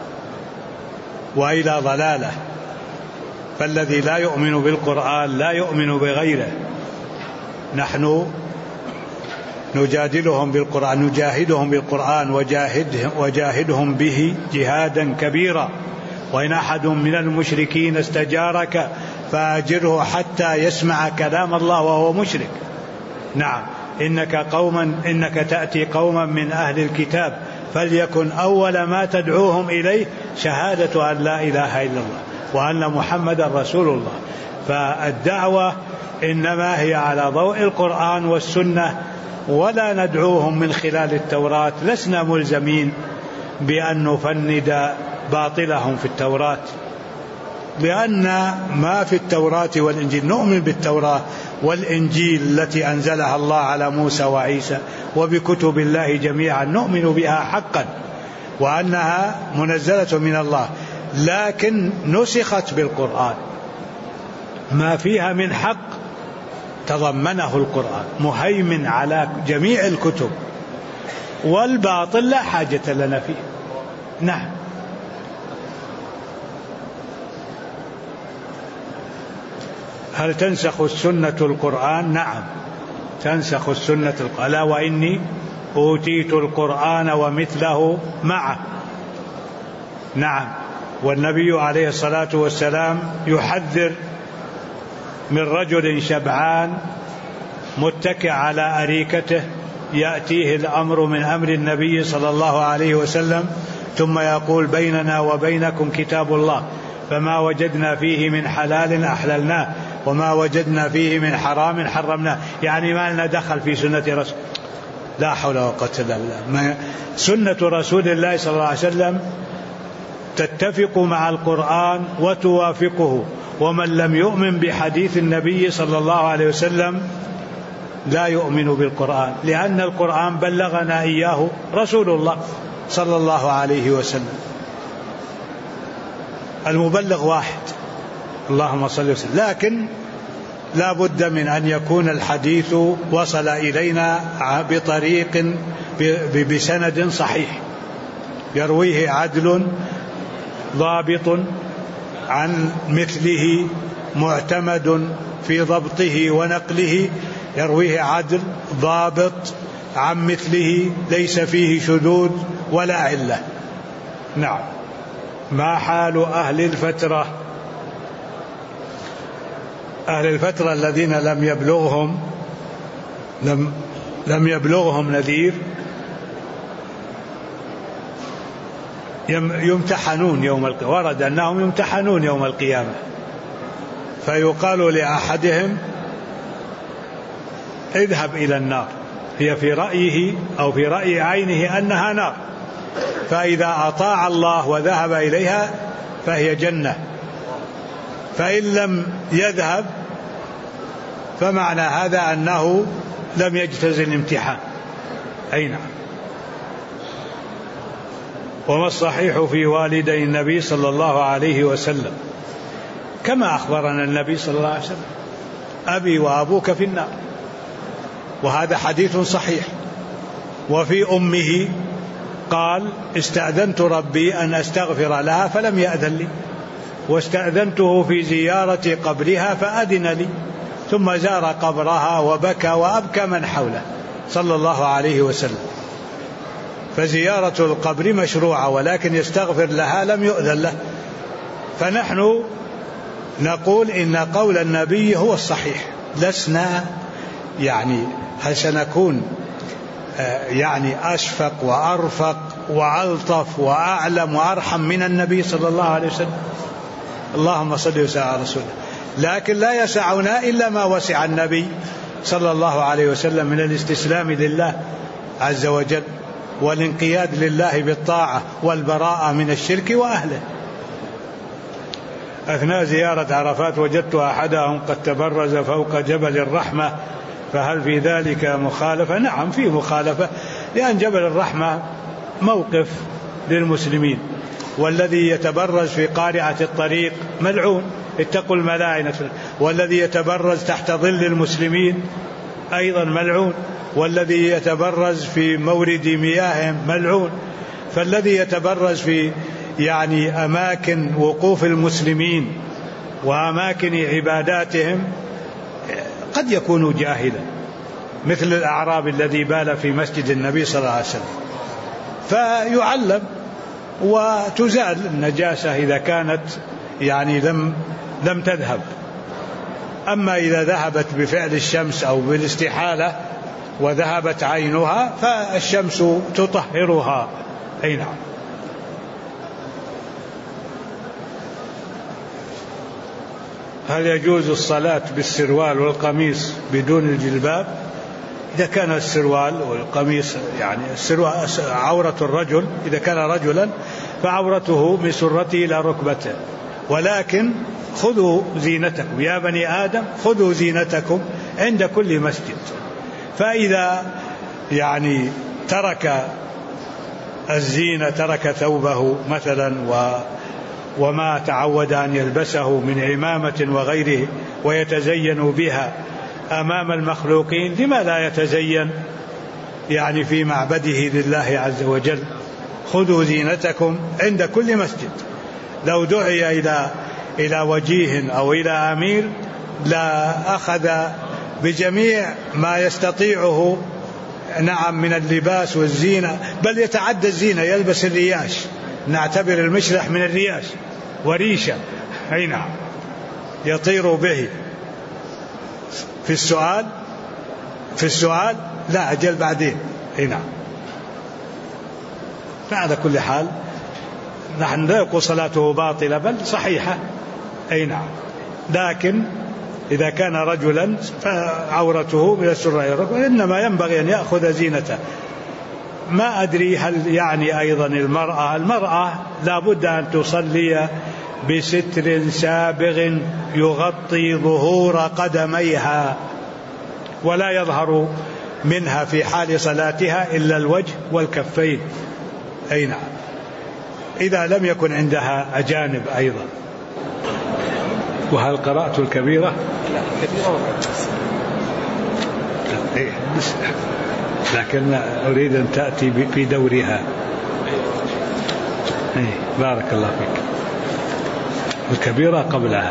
وإلى ضلالة. فالذي لا يؤمن بالقرآن لا يؤمن بغيره. نحن نجادلهم بالقرآن، نجاهدهم بالقرآن وجاهدهم به جهادا كبيرا. وإن أحد من المشركين استجارك فأجره حتى يسمع كلام الله وهو مشرك. نعم، إنك تأتي قوما من أهل الكتاب فليكن أول ما تدعوهم إليه شهادة أن لا إله إلا الله وأن محمد رسول الله. فالدعوة إنما هي على ضوء القرآن والسنة، ولا ندعوهم من خلال التوراة. لسنا ملزمين بأن نفند باطلهم في التوراة، لأن ما في التوراة والإنجيل نؤمن بالتوراة والإنجيل التي أنزلها الله على موسى وعيسى وبكتب الله جميعا، نؤمن بها حقا وأنها منزلة من الله، لكن نسخت بالقرآن. ما فيها من حق تضمنه القرآن، مهيمن على جميع الكتب، والباطل لا حاجة لنا فيه. نعم. هل تنسخ السنة القرآن؟ نعم، تنسخ السنة القرآن. ألا وإني أوتيت القرآن ومثله معه. نعم. والنبي عليه الصلاة والسلام يحذر من رجل شبعان متكئ على أريكته يأتيه الأمر من أمر النبي صلى الله عليه وسلم ثم يقول: بيننا وبينكم كتاب الله، فما وجدنا فيه من حلال أحللناه وما وجدنا فيه من حرام حرمناه. يعني ما لنا دخل في سنة رسول. لا حول ولا قوة إلا بالله. سنة رسول الله صلى الله عليه وسلم تتفق مع القرآن وتوافقه، ومن لم يؤمن بحديث النبي صلى الله عليه وسلم لا يؤمن بالقرآن، لأن القرآن بلغنا إياه رسول الله صلى الله عليه وسلم. المبلغ واحد، اللهم صل وسلم. لكن لا بد من أن يكون الحديث وصل إلينا بطريق بسند صحيح يرويه عدل ضابط عن مثله معتمد في ضبطه ونقله، يرويه عدل ضابط عن مثله ليس فيه شذوذ ولا علة. نعم. ما حال أهل الفترة؟ أهل الفترة الذين لم يبلغهم نذير يمتحنون يوم القيامة. ورد أنهم يمتحنون يوم القيامة، فيقال لأحدهم: اذهب إلى النار. هي في رأيه أو في رأي عينه أنها نار، فإذا أطاع الله وذهب إليها فهي جنة، فإن لم يذهب فمعنى هذا أنه لم يجتز الامتحان. أي نعم. وما الصحيح في والدي النبي صلى الله عليه وسلم؟ كما أخبرنا النبي صلى الله عليه وسلم: أبي وأبوك في النار، وهذا حديث صحيح. وفي أمه قال: استأذنت ربي أن أستغفر لها فلم يأذن لي، واستأذنته في زيارة قبرها فأذن لي، ثم زار قبرها وبكى وأبكى من حوله صلى الله عليه وسلم. فزيارة القبر مشروعة، ولكن يستغفر لها لم يؤذن له. فنحن نقول إن قول النبي هو الصحيح، لسنا هل سنكون أشفق وأرفق وألطف وأعلم وأرحم من النبي صلى الله عليه وسلم؟ اللهم صل وسلم على رسوله. لكن لا يسعنا إلا ما وسع النبي صلى الله عليه وسلم من الاستسلام لله عز وجل، والانقياد لله بالطاعة، والبراءة من الشرك وأهله. أثناء زيارة عرفات وجدت أحدهم قد تبرز فوق جبل الرحمة، فهل في ذلك مخالفة؟ نعم، في مخالفة، لأن جبل الرحمة موقف للمسلمين، والذي يتبرز في قارعة الطريق ملعون، اتقوا الملاعنة، والذي يتبرز تحت ظل المسلمين أيضا ملعون، والذي يتبرز في مورد مياه ملعون. فالذي يتبرز في أماكن وقوف المسلمين وأماكن عباداتهم قد يكون جاهلا، مثل الأعرابي الذي بال في مسجد النبي صلى الله عليه وسلم، فيعلم وتزال النجاسة إذا كانت لم تذهب. أما إذا ذهبت بفعل الشمس أو بالاستحالة وذهبت عينها فالشمس تطهرها. أي نعم. هل يجوز الصلاة بالسروال والقميص بدون الجلباب؟ إذا كان السروال والقميص السروال عورة الرجل، إذا كان رجلا فعورته من سرته إلى ركبته، ولكن خذوا زينتكم يا بني آدم، خذوا زينتكم عند كل مسجد. فإذا ترك الزينة، ترك ثوبه مثلا وما تعود أن يلبسه من عمامة وغيره ويتزين بها أمام المخلوقين، لما لا يتزين في معبده لله عز وجل؟ خذوا زينتكم عند كل مسجد. لو دعي إلى وجيه أو إلى أمير لا أخذ بجميع ما يستطيعه من اللباس والزينة، بل يتعدى الزينة، يلبس الرياش، نعتبر المشلح من الرياش وريشة، أي نعم، يطير به. في السؤال لا، أجل بعدين. أي نعم. فعلى كل حال نحن لا يقول صلاته باطلة، بل صحيحة. أي نعم. لكن إذا كان رجلا فعورته من السرة إلى الركبة، إنما ينبغي أن يأخذ زينته. ما أدري هل أيضا المرأة لا بد أن تصلي بستر سابغ يغطي ظهور قدميها، ولا يظهر منها في حال صلاتها إلا الوجه والكفين. أي نعم، إذا لم يكن عندها أجانب أيضا. وهل قرأت الكبيرة؟ لا، الكبيرة وقت، لكن أريد أن تأتي في دورها. بارك الله فيك. الكبيرة قبلها.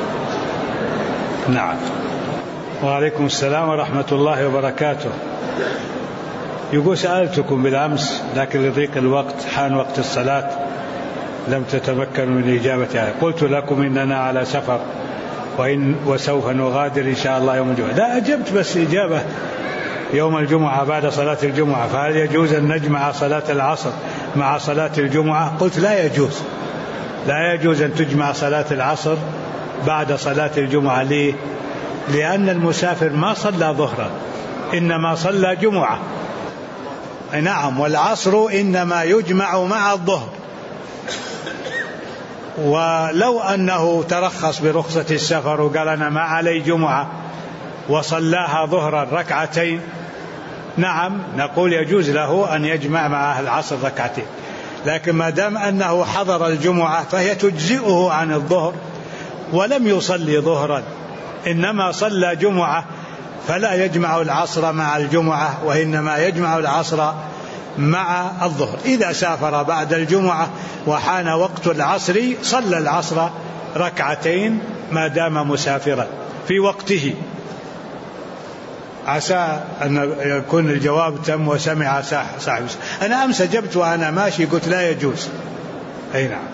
نعم. وعليكم السلام ورحمة الله وبركاته. يقول سألتكم بالأمس لكن لضيق الوقت حان وقت الصلاة لم تتمكنوا من إجابتها. قلت لكم إننا على سفر وسوف نغادر إن شاء الله يوم الجمعة. لا أجبت بس إجابة يوم الجمعة بعد صلاة الجمعة، فهل يجوز أن نجمع صلاة العصر مع صلاة الجمعة؟ قلت لا يجوز، لا يجوز أن تجمع صلاة العصر بعد صلاة الجمعة. ليه؟ لأن المسافر ما صلى ظهرا، إنما صلى جمعة. نعم، والعصر إنما يجمع مع الظهر. ولو أنه ترخص برخصة السفر وقال أنا ما علي جمعة وصلاها ظهرا ركعتين، نعم نقول يجوز له أن يجمع معها العصر ركعتين. لكن ما دام أنه حضر الجمعة فهي تجزئه عن الظهر، ولم يصلي ظهرا إنما صلى جمعة، فلا يجمع العصر مع الجمعة، وإنما يجمع العصر مع الظهر. إذا سافر بعد الجمعة وحان وقت العصر صلى العصر ركعتين ما دام مسافرا في وقته. عسى أن يكون الجواب تم وسمع صاحب. أنا أمس جبت وأنا ماشي قلت لا يجوز. أي نعم.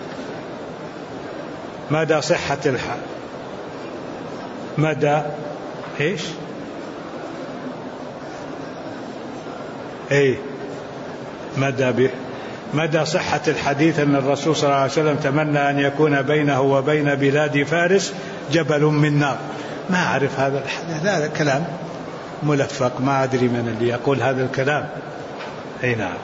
مدى صحة مدى إيش؟ أي مدى صحة الحديث أن الرسول صلى الله عليه وسلم تمنى أن يكون بينه وبين بلاد فارس جبل من نار. ما أعرف هذا الحديث، هذا كلام ملفق، ما أدري من اللي يقول هذا الكلام. أي نعم.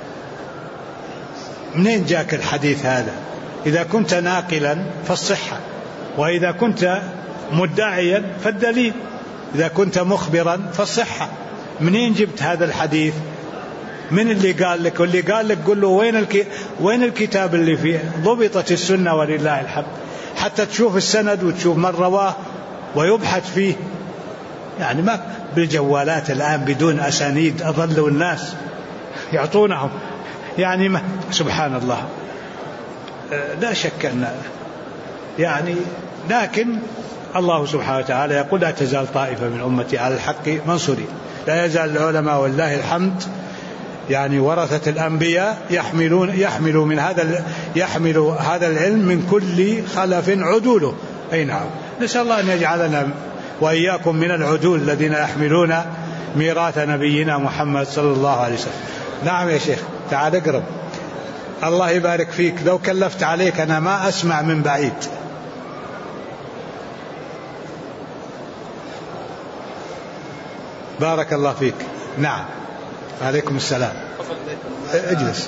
منين جاك الحديث هذا؟ إذا كنت ناقلا فالصحة، وإذا كنت مدعيا فالدليل، إذا كنت مخبرا فالصحة. منين جبت هذا الحديث؟ من اللي قال لك؟ واللي قال لك قل له وين الكتاب اللي فيه؟ ضبطت السنة ولله الحمد، حتى تشوف السند وتشوف من رواه ويبحث فيه. يعني ما بالجوالات الآن بدون أسانيد أضلوا الناس يعطونهم، يعني ما سبحان الله. لا شك أن يعني، لكن الله سبحانه وتعالى يقول لا تزال طائفة من أمتي على الحق منصورين. لا يزال العلماء والله الحمد يعني ورثة الأنبياء يحملوا هذا العلم من كل خلف عدوله. أي نعم. نسأل الله أن يجعلنا وإياكم من العدول الذين يحملون ميراث نبينا محمد صلى الله عليه وسلم. نعم يا شيخ، تعال اقرب. الله يبارك فيك، لو كلفت عليك أنا ما أسمع من بعيد. بارك الله فيك. نعم. عليكم السلام. اجلس.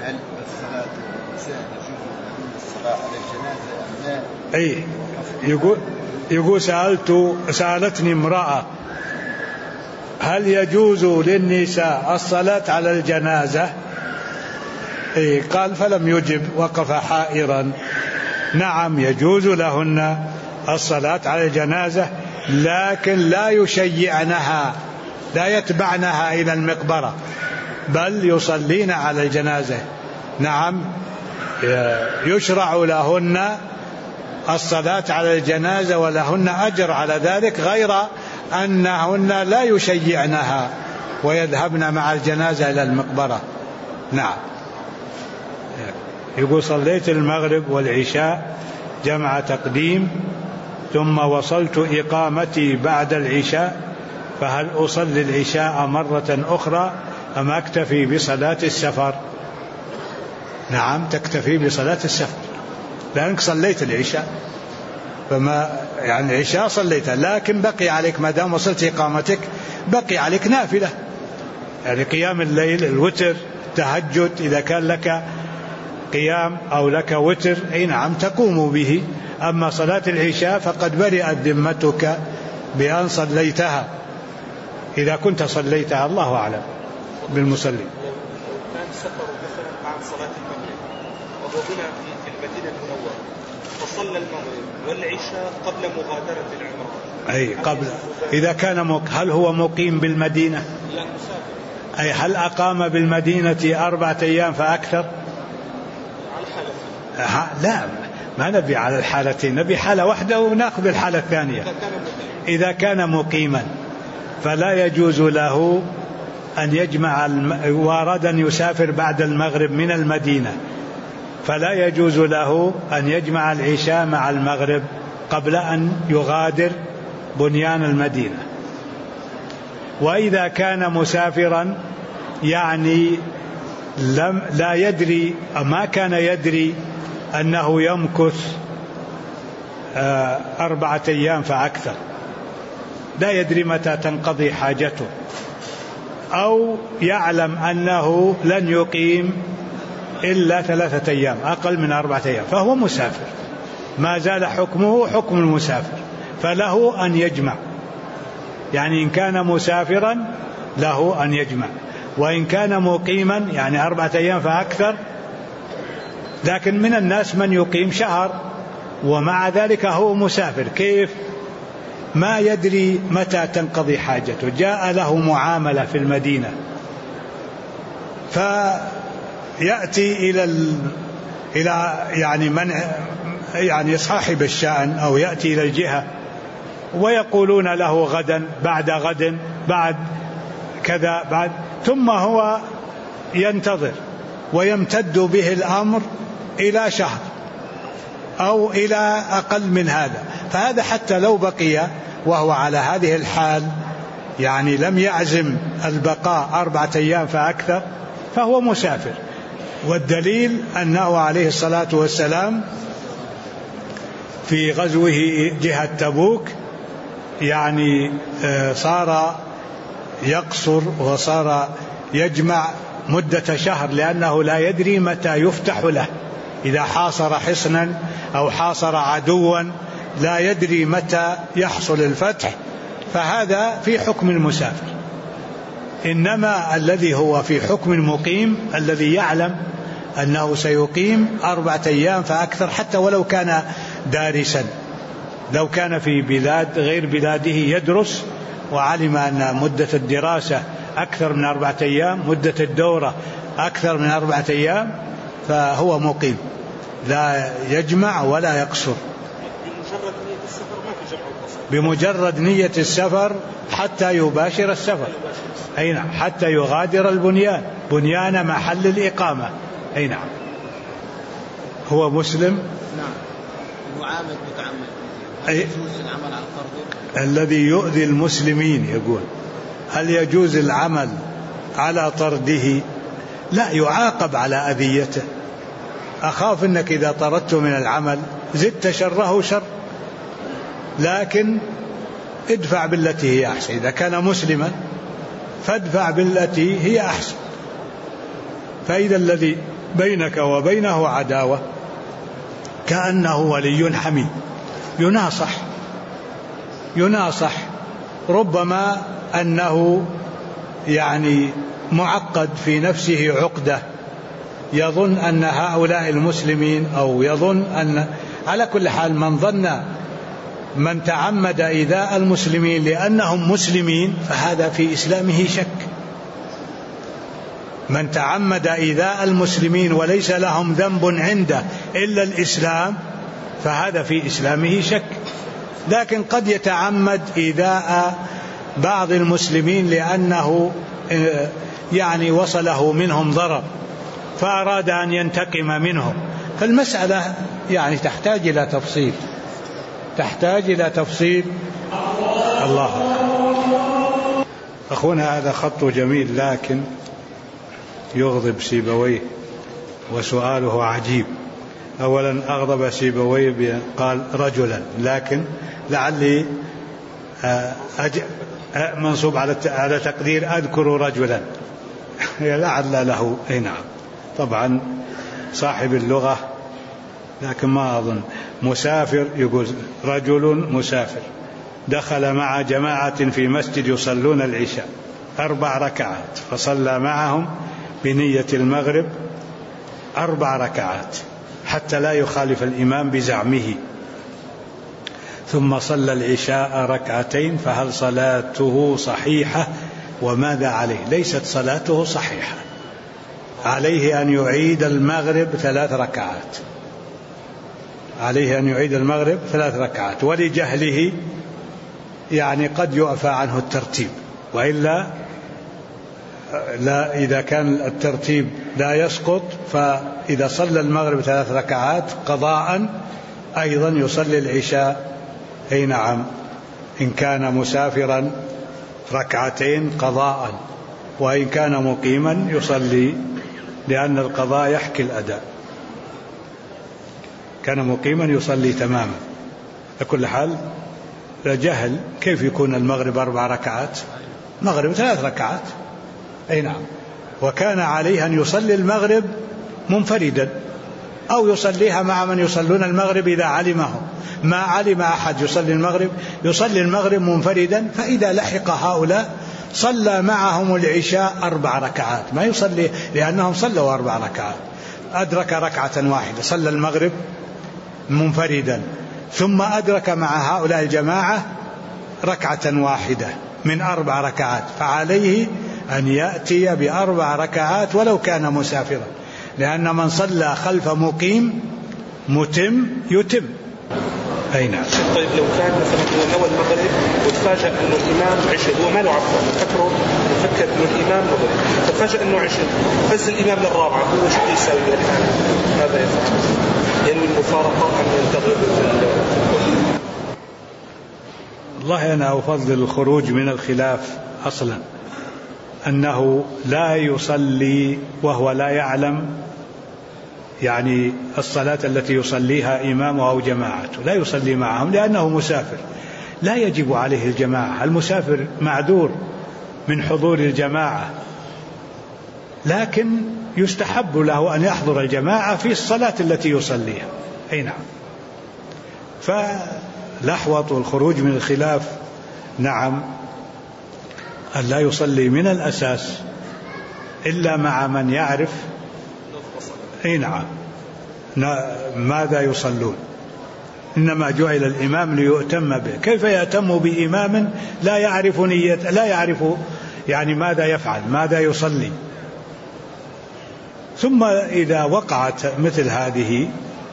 اي يقول سألتني امرأة هل يجوز للنساء الصلاة على الجنازة؟ اي قال فلم يجب، وقف حائرا. نعم يجوز لهن الصلاة على الجنازة، لكن لا يشيعنها، لا يتبعنها إلى المقبرة، بل يصلين على الجنازة. نعم يشرع لهن الصلاة على الجنازة ولهن أجر على ذلك، غير أنهن لا يشيعنها ويذهبن مع الجنازة إلى المقبرة. نعم. يقول صليت المغرب والعشاء جمع تقديم ثم وصلت إقامتي بعد العشاء، فهل أصلي العشاء مرة أخرى أم أكتفي بصلاة السفر؟ نعم تكتفي بصلاة السفر، لأنك صليت العشاء، فما يعني العشاء صليتها، لكن بقي عليك ما دام وصلت إقامتك بقي عليك نافلة، يعني قيام الليل، الوتر، تهجد، إذا كان لك قيام أو لك وتر أي نعم تقوم به. أما صلاة العشاء فقد برئت ذمتك بأن صليتها، إذا كنت صليتها، الله أعلم بالمصلي. كان سفر مثلا بعد صلاة المغرب وهو هنا في المدينة المنورة، فصلى المغرب والعشاء قبل مغادرة العمرة. أي قبل، إذا كان هل هو مقيم بالمدينة؟ لا، مسافر. أي هل أقام بالمدينة 4 أيام فأكثر؟ على حالتين. لا، ما نبي على الحالتين، نبي حالة واحدة ونأخذ الحالة الثانية. إذا كان مقيما فلا يجوز له أن يجمع، وارد أن يسافر بعد المغرب من المدينة، فلا يجوز له أن يجمع العشاء مع المغرب قبل أن يغادر بنيان المدينة. وإذا كان مسافرا يعني لا يدري، ما كان يدري أنه يمكث 4 أيام فأكثر، لا يدري متى تنقضي حاجته، أو يعلم أنه لن يقيم إلا 3 أيام، أقل من 4 أيام، فهو مسافر، ما زال حكمه حكم المسافر، فله أن يجمع. يعني إن كان مسافرا له أن يجمع، وإن كان مقيما يعني 4 أيام فأكثر لكن من الناس من يقيم شهر ومع ذلك هو مسافر. كيف؟ ما يدري متى تنقضي حاجته، جاء له معاملة في المدينة فيأتي إلى يعني صاحب الشأن أو يأتي إلى الجهة ويقولون له غدا، بعد غد، بعد كذا، بعد، ثم هو ينتظر ويمتد به الأمر إلى شهر أو إلى أقل من هذا. فهذا حتى لو بقي وهو على هذه الحال، يعني لم يعزم البقاء 4 أيام فأكثر، فهو مسافر. والدليل أنه عليه الصلاة والسلام في غزوه جهة تبوك يعني صار يقصر وصار يجمع مدة شهر، لأنه لا يدري متى يفتح له. إذا حاصر حصنا أو حاصر عدوا لا يدري متى يحصل الفتح، فهذا في حكم المسافر. إنما الذي هو في حكم المقيم الذي يعلم أنه سيقيم 4 أيام فأكثر، حتى ولو كان دارسا، لو كان في بلاد غير بلاده يدرس وعلم أن مدة الدراسة أكثر من 4 أيام، مدة الدورة أكثر من 4 أيام، فهو مقيم لا يجمع ولا يقصر. بمجرد نية السفر حتى يباشر السفر، أي نعم، حتى يغادر البنيان، بنيان محل الإقامة، أي نعم. هو مسلم، نعم، معامل متعمد، هل يجوز العمل على طرده؟ الذي يؤذي المسلمين يقول هل يجوز العمل على طرده؟ لا، يعاقب على أذيته. أخاف أنك إذا طردته من العمل زدت شره شر، لكن ادفع بالتي هي أحسن. إذا كان مسلما فادفع بالتي هي أحسن. فإذا الذي بينك وبينه عداوة كأنه ولي حميم، يناصح، ربما أنه يعني معقد في نفسه عقدة، يظن أن هؤلاء المسلمين، أو يظن أن، على كل حال من ظن من تعمد إيذاء المسلمين لأنهم مسلمين فهذا في إسلامه شك. من تعمد إيذاء المسلمين وليس لهم ذنب عنده إلا الإسلام فهذا في إسلامه شك. لكن قد يتعمد إيذاء بعض المسلمين لأنه يعني وصله منهم ضرر فأراد أن ينتقم منهم. فالمسألة يعني تحتاج إلى تفصيل. الله أخونا، هذا خط جميل لكن يغضب سيبويه، وسؤاله عجيب. أولا أغضب سيبويه قال رجلا، لكن لعلي منصوب على تقدير أذكر رجلا لعل له، أي نعم، طبعا صاحب اللغة، لكن ما أظن. مسافر، يقول رجل مسافر دخل مع جماعة في مسجد يصلون العشاء 4 ركعات، فصلى معهم بنية المغرب 4 ركعات حتى لا يخالف الإمام بزعمه، ثم صلى العشاء 2 ركعتين، فهل صلاته صحيحة وماذا عليه؟ ليست صلاته صحيحة، عليه أن يعيد المغرب 3 ركعات، عليه أن يعيد المغرب 3 ركعات، ولجهله يعني قد يعفى عنه الترتيب، وإلا لا، إذا كان الترتيب لا يسقط، فإذا صلى المغرب 3 ركعات قضاء أيضا يصلي العشاء، أي نعم، إن كان مسافرا 2 ركعتين قضاء، وإن كان مقيما يصلي، لأن القضاء يحكي الأداء، كان مقيما يصلي تماما. لكل حال جهل، كيف يكون المغرب 4 ركعات؟ مغرب 3 ركعات، أي نعم. وكان عليه أن يصلي المغرب منفردا أو يصليها مع من يصلون المغرب إذا علمه. ما علم أحد يصلي المغرب منفردا، فإذا لحق هؤلاء صلى معهم العشاء 4 ركعات، ما يصلي لأنهم صلوا 4 ركعات، أدرك ركعة واحدة، صلى المغرب منفردا ثم أدرك مع هؤلاء الجماعة ركعة واحدة من 4 ركعات، فعليه أن يأتي ب4 ركعات ولو كان مسافرا، لأن من صلى خلف مقيم متم يتم. أي نعم. طيب لو كان مثلا هو نوى المغرب وتفاجأ أنه الإمام عشر، هو ما له عفوا مفكر أنه الإمام مغرب، تفاجأ أنه عشر، فز الإمام للرابعة، هو شو يساوي بالحال؟ ماذا يفعل؟ ينوي المفارقة أم ينتظر؟ والله أنا أفضل الخروج من الخلاف أصلا، أنه لا يصلي وهو لا يعلم يعني الصلاة التي يصليها إمامه أو جماعته، لا يصلي معهم لأنه مسافر، لا يجب عليه الجماعة. المسافر معذور من حضور الجماعة، لكن يستحب له أن يحضر الجماعة في الصلاة التي يصليها. أي نعم. فالأحوط والخروج من الخلاف نعم أن لا يصلي من الأساس إلا مع من يعرف أي نعم ماذا يصلون، إنما جعل الإمام ليؤتم به. كيف يأتم بإمام لا يعرف لا يعرف يعني ماذا يفعل، ماذا يصلي؟ ثم إذا وقعت مثل هذه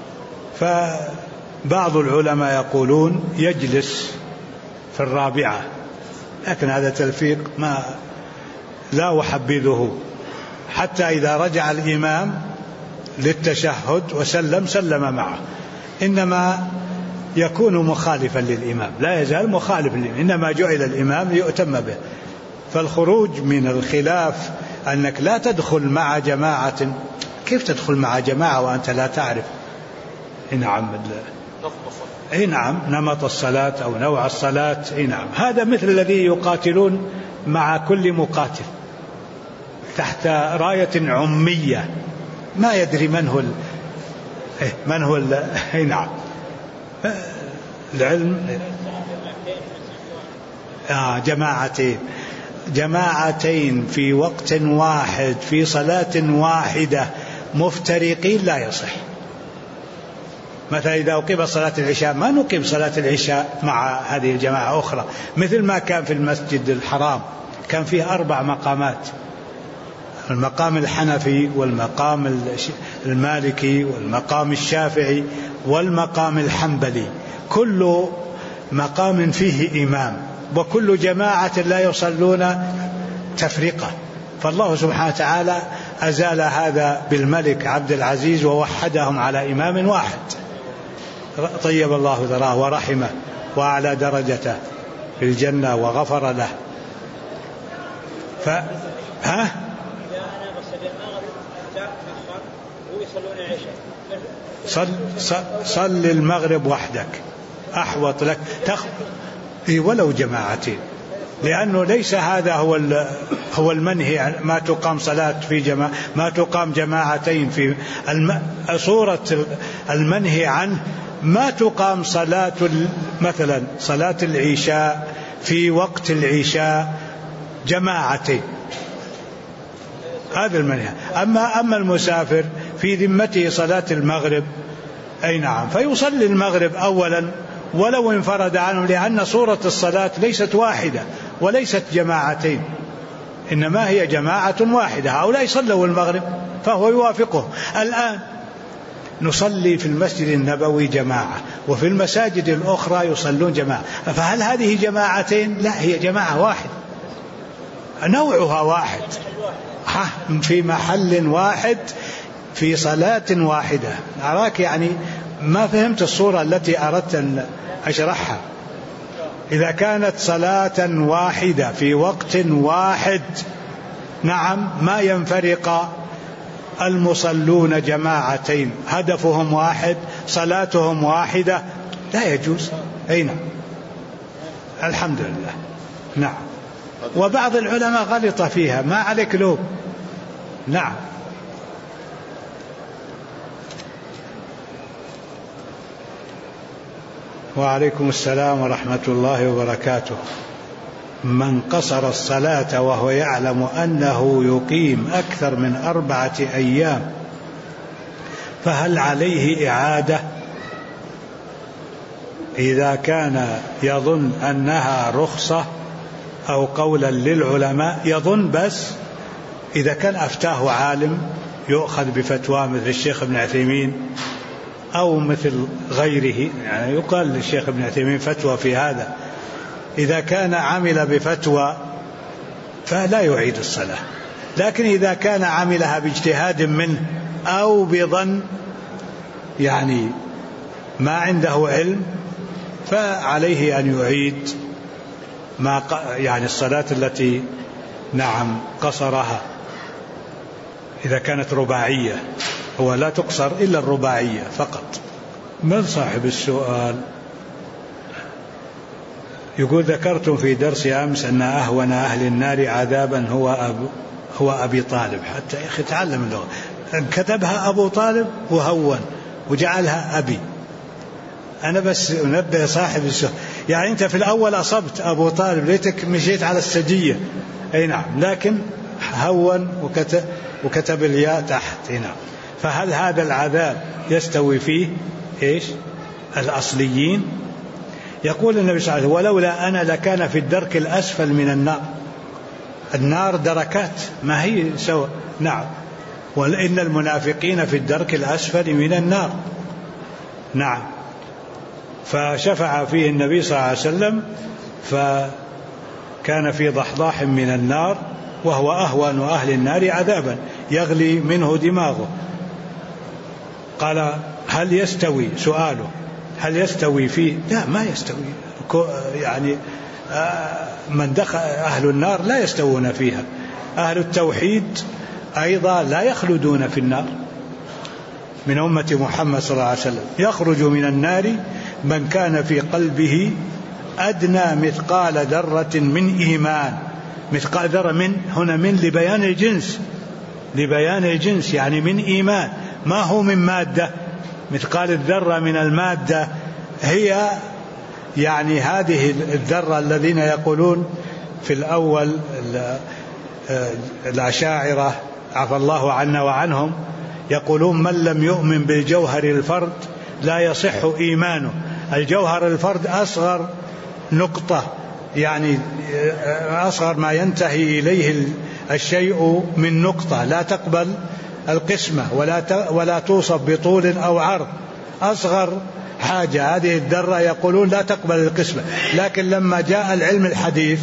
فبعض العلماء يقولون يجلس في الرابعة، لكن هذا تلفيق ما لا أحبذه، حتى إذا رجع الإمام للتشهد وسلم سلم معه، إنما يكون مخالفا للإمام، لا يزال مخالف للإمام، إنما جعل الإمام ليؤتم به. فالخروج من الخلاف أنك لا تدخل مع جماعة. كيف تدخل مع جماعة وأنت لا تعرف نعم نمط الصلاة أو نوع الصلاة؟ نعم. هذا مثل الذي يقاتلون مع كل مقاتل تحت راية عمية، ما يدري من هو نعم. العلم جماعتين في وقت واحد في صلاة واحدة مفترقين لا يصح. مثلا إذا أقيم صلاة العشاء ما نقيم صلاة العشاء مع هذه الجماعة أخرى، مثل ما كان في المسجد الحرام، كان فيه 4 مقامات: المقام الحنفي والمقام المالكي والمقام الشافعي والمقام الحنبلي، كل مقام فيه إمام، وكل جماعة لا يصلون تفرقة. فالله سبحانه وتعالى أزال هذا بالملك عبد العزيز ووحدهم على إمام واحد، طيب الله ذراه ورحمه وأعلى درجته في الجنة وغفر له. صل المغرب وحدك أحوط لك ولو جماعتين، لأنه ليس هذا هو المنهي، ما تقام صلاة في جماعة، ما تقام جماعتين في صورة المنهي عنه، ما تقام صلاة مثلا صلاة العشاء في وقت العشاء جماعتين، هذا المنهي. أما المسافر في ذمته صلاة المغرب أي نعم، فيصلي المغرب أولا ولو انفرد عنه، لأن صورة الصلاة ليست واحدة وليست جماعتين، إنما هي جماعة واحدة. هؤلاء صلوا المغرب فهو يوافقه. الآن نصلي في المسجد النبوي جماعة وفي المساجد الأخرى يصلون جماعة، فهل هذه جماعتين؟ لا، هي جماعة واحد، نوعها واحد، في محل واحد في صلاة واحدة. أراك يعني ما فهمت الصورة التي أردت أن أشرحها. إذا كانت صلاة واحدة في وقت واحد نعم ما ينفرق المصلون جماعتين، هدفهم واحد، صلاتهم واحدة، لا يجوز. أين الحمد لله. نعم. وبعض العلماء غلط فيها، ما عليك لوم. نعم. وعليكم السلام ورحمة الله وبركاته. من قصر الصلاة وهو يعلم أنه يقيم أكثر من 4 أيام فهل عليه إعادة إذا كان يظن أنها رخصة أو قولا للعلماء؟ يظن بس. إذا كان أفتاه عالم يؤخذ بفتوى مثل الشيخ ابن عثيمين أو مثل غيره، يعني يقال للشيخ ابن عثيمين فتوى في هذا. إذا كان عمل بفتوى فلا يعيد الصلاة. لكن إذا كان عملها باجتهاد منه أو بظن يعني ما عنده علم فعليه أن يعيد يعني الصلاة التي نعم قصرها إذا كانت رباعية. هو لا تقصر إلا الرباعية فقط. من صاحب السؤال؟ يقول ذكرتم في درس أمس أن أهون أهل النار عذابا هو أبي طالب. حتى يا أخي تعلم اللغة، كتبها أبو طالب وهون وجعلها أبي. أنا بس أنبه صاحب السؤال، يعني أنت في الأول أصبت أبو طالب، ليتك مشيت على السجية. أي نعم، لكن هون وكتب الياء تحت. أي نعم. فهل هذا العذاب يستوي فيه إيش الأصليين؟ يقول النبي صلى الله عليه وسلم: ولولا أنا لكان في الدرك الأسفل من النار. النار دركات ما هي سواء. نعم. وإن المنافقين في الدرك الأسفل من النار. نعم. فشفع فيه النبي صلى الله عليه وسلم، فكان في ضحضاح من النار وهو أهون أهل النار عذابا يغلي منه دماغه. قال: هل يستوي؟ سؤاله هل يستوي فيه؟ لا، ما يستوي. يعني من دخل أهل النار لا يستوون فيها. أهل التوحيد أيضا لا يخلدون في النار من أمة محمد صلى الله عليه وسلم. يخرج من النار من كان في قلبه أدنى مثقال ذرة من إيمان. مثقال ذرة من هنا من لبيان الجنس، لبيان الجنس يعني من إيمان، ما هو من مادة. مثقال الذرة من المادة هي يعني هذه الذرة الذين يقولون في الأول الأشاعرة عفى الله عنا وعنهم، يقولون من لم يؤمن بالجوهر الفرد لا يصح إيمانه. الجوهر الفرد أصغر نقطة، يعني أصغر ما ينتهي إليه الشيء من نقطة، لا تقبل القسمة ولا توصف بطول أو عرض. أصغر حاجة هذه الذرة يقولون لا تقبل القسمة. لكن لما جاء العلم الحديث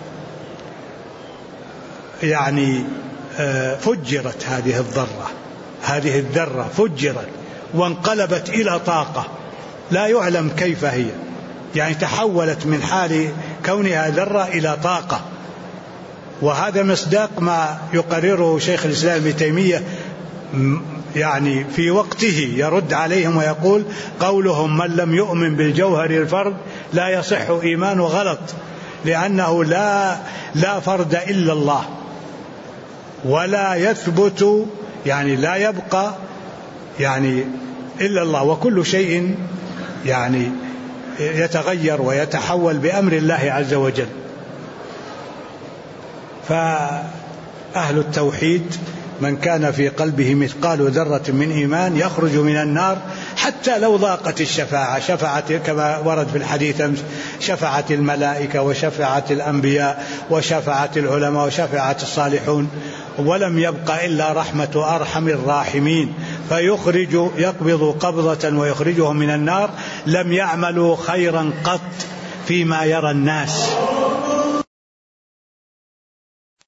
يعني فجرت هذه الذرة فجرت وانقلبت إلى طاقة لا يعلم كيف هي، يعني تحولت من حال كونها ذرة إلى طاقة. وهذا مصداق ما يقرره شيخ الإسلام ابن تيمية يعني في وقته، يرد عليهم ويقول: قولهم من لم يؤمن بالجوهر الفرد لا يصح إيمانه غلط، لأنه لا فرد إلا الله، ولا يثبت يعني لا يبقى يعني إلا الله، وكل شيء يعني يتغير ويتحول بأمر الله عز وجل. فأهل التوحيد من كان في قلبه مثقال ذرة من إيمان يخرج من النار حتى لو ضاقت الشفاعة. شفعت كما ورد في الحديث شفعت الملائكة وشفعت الأنبياء وشفعت العلماء وشفعت الصالحون، ولم يبق إلا رحمة أرحم الراحمين، يقبض قبضة ويخرجهم من النار لم يعملوا خيرا قط فيما يرى الناس.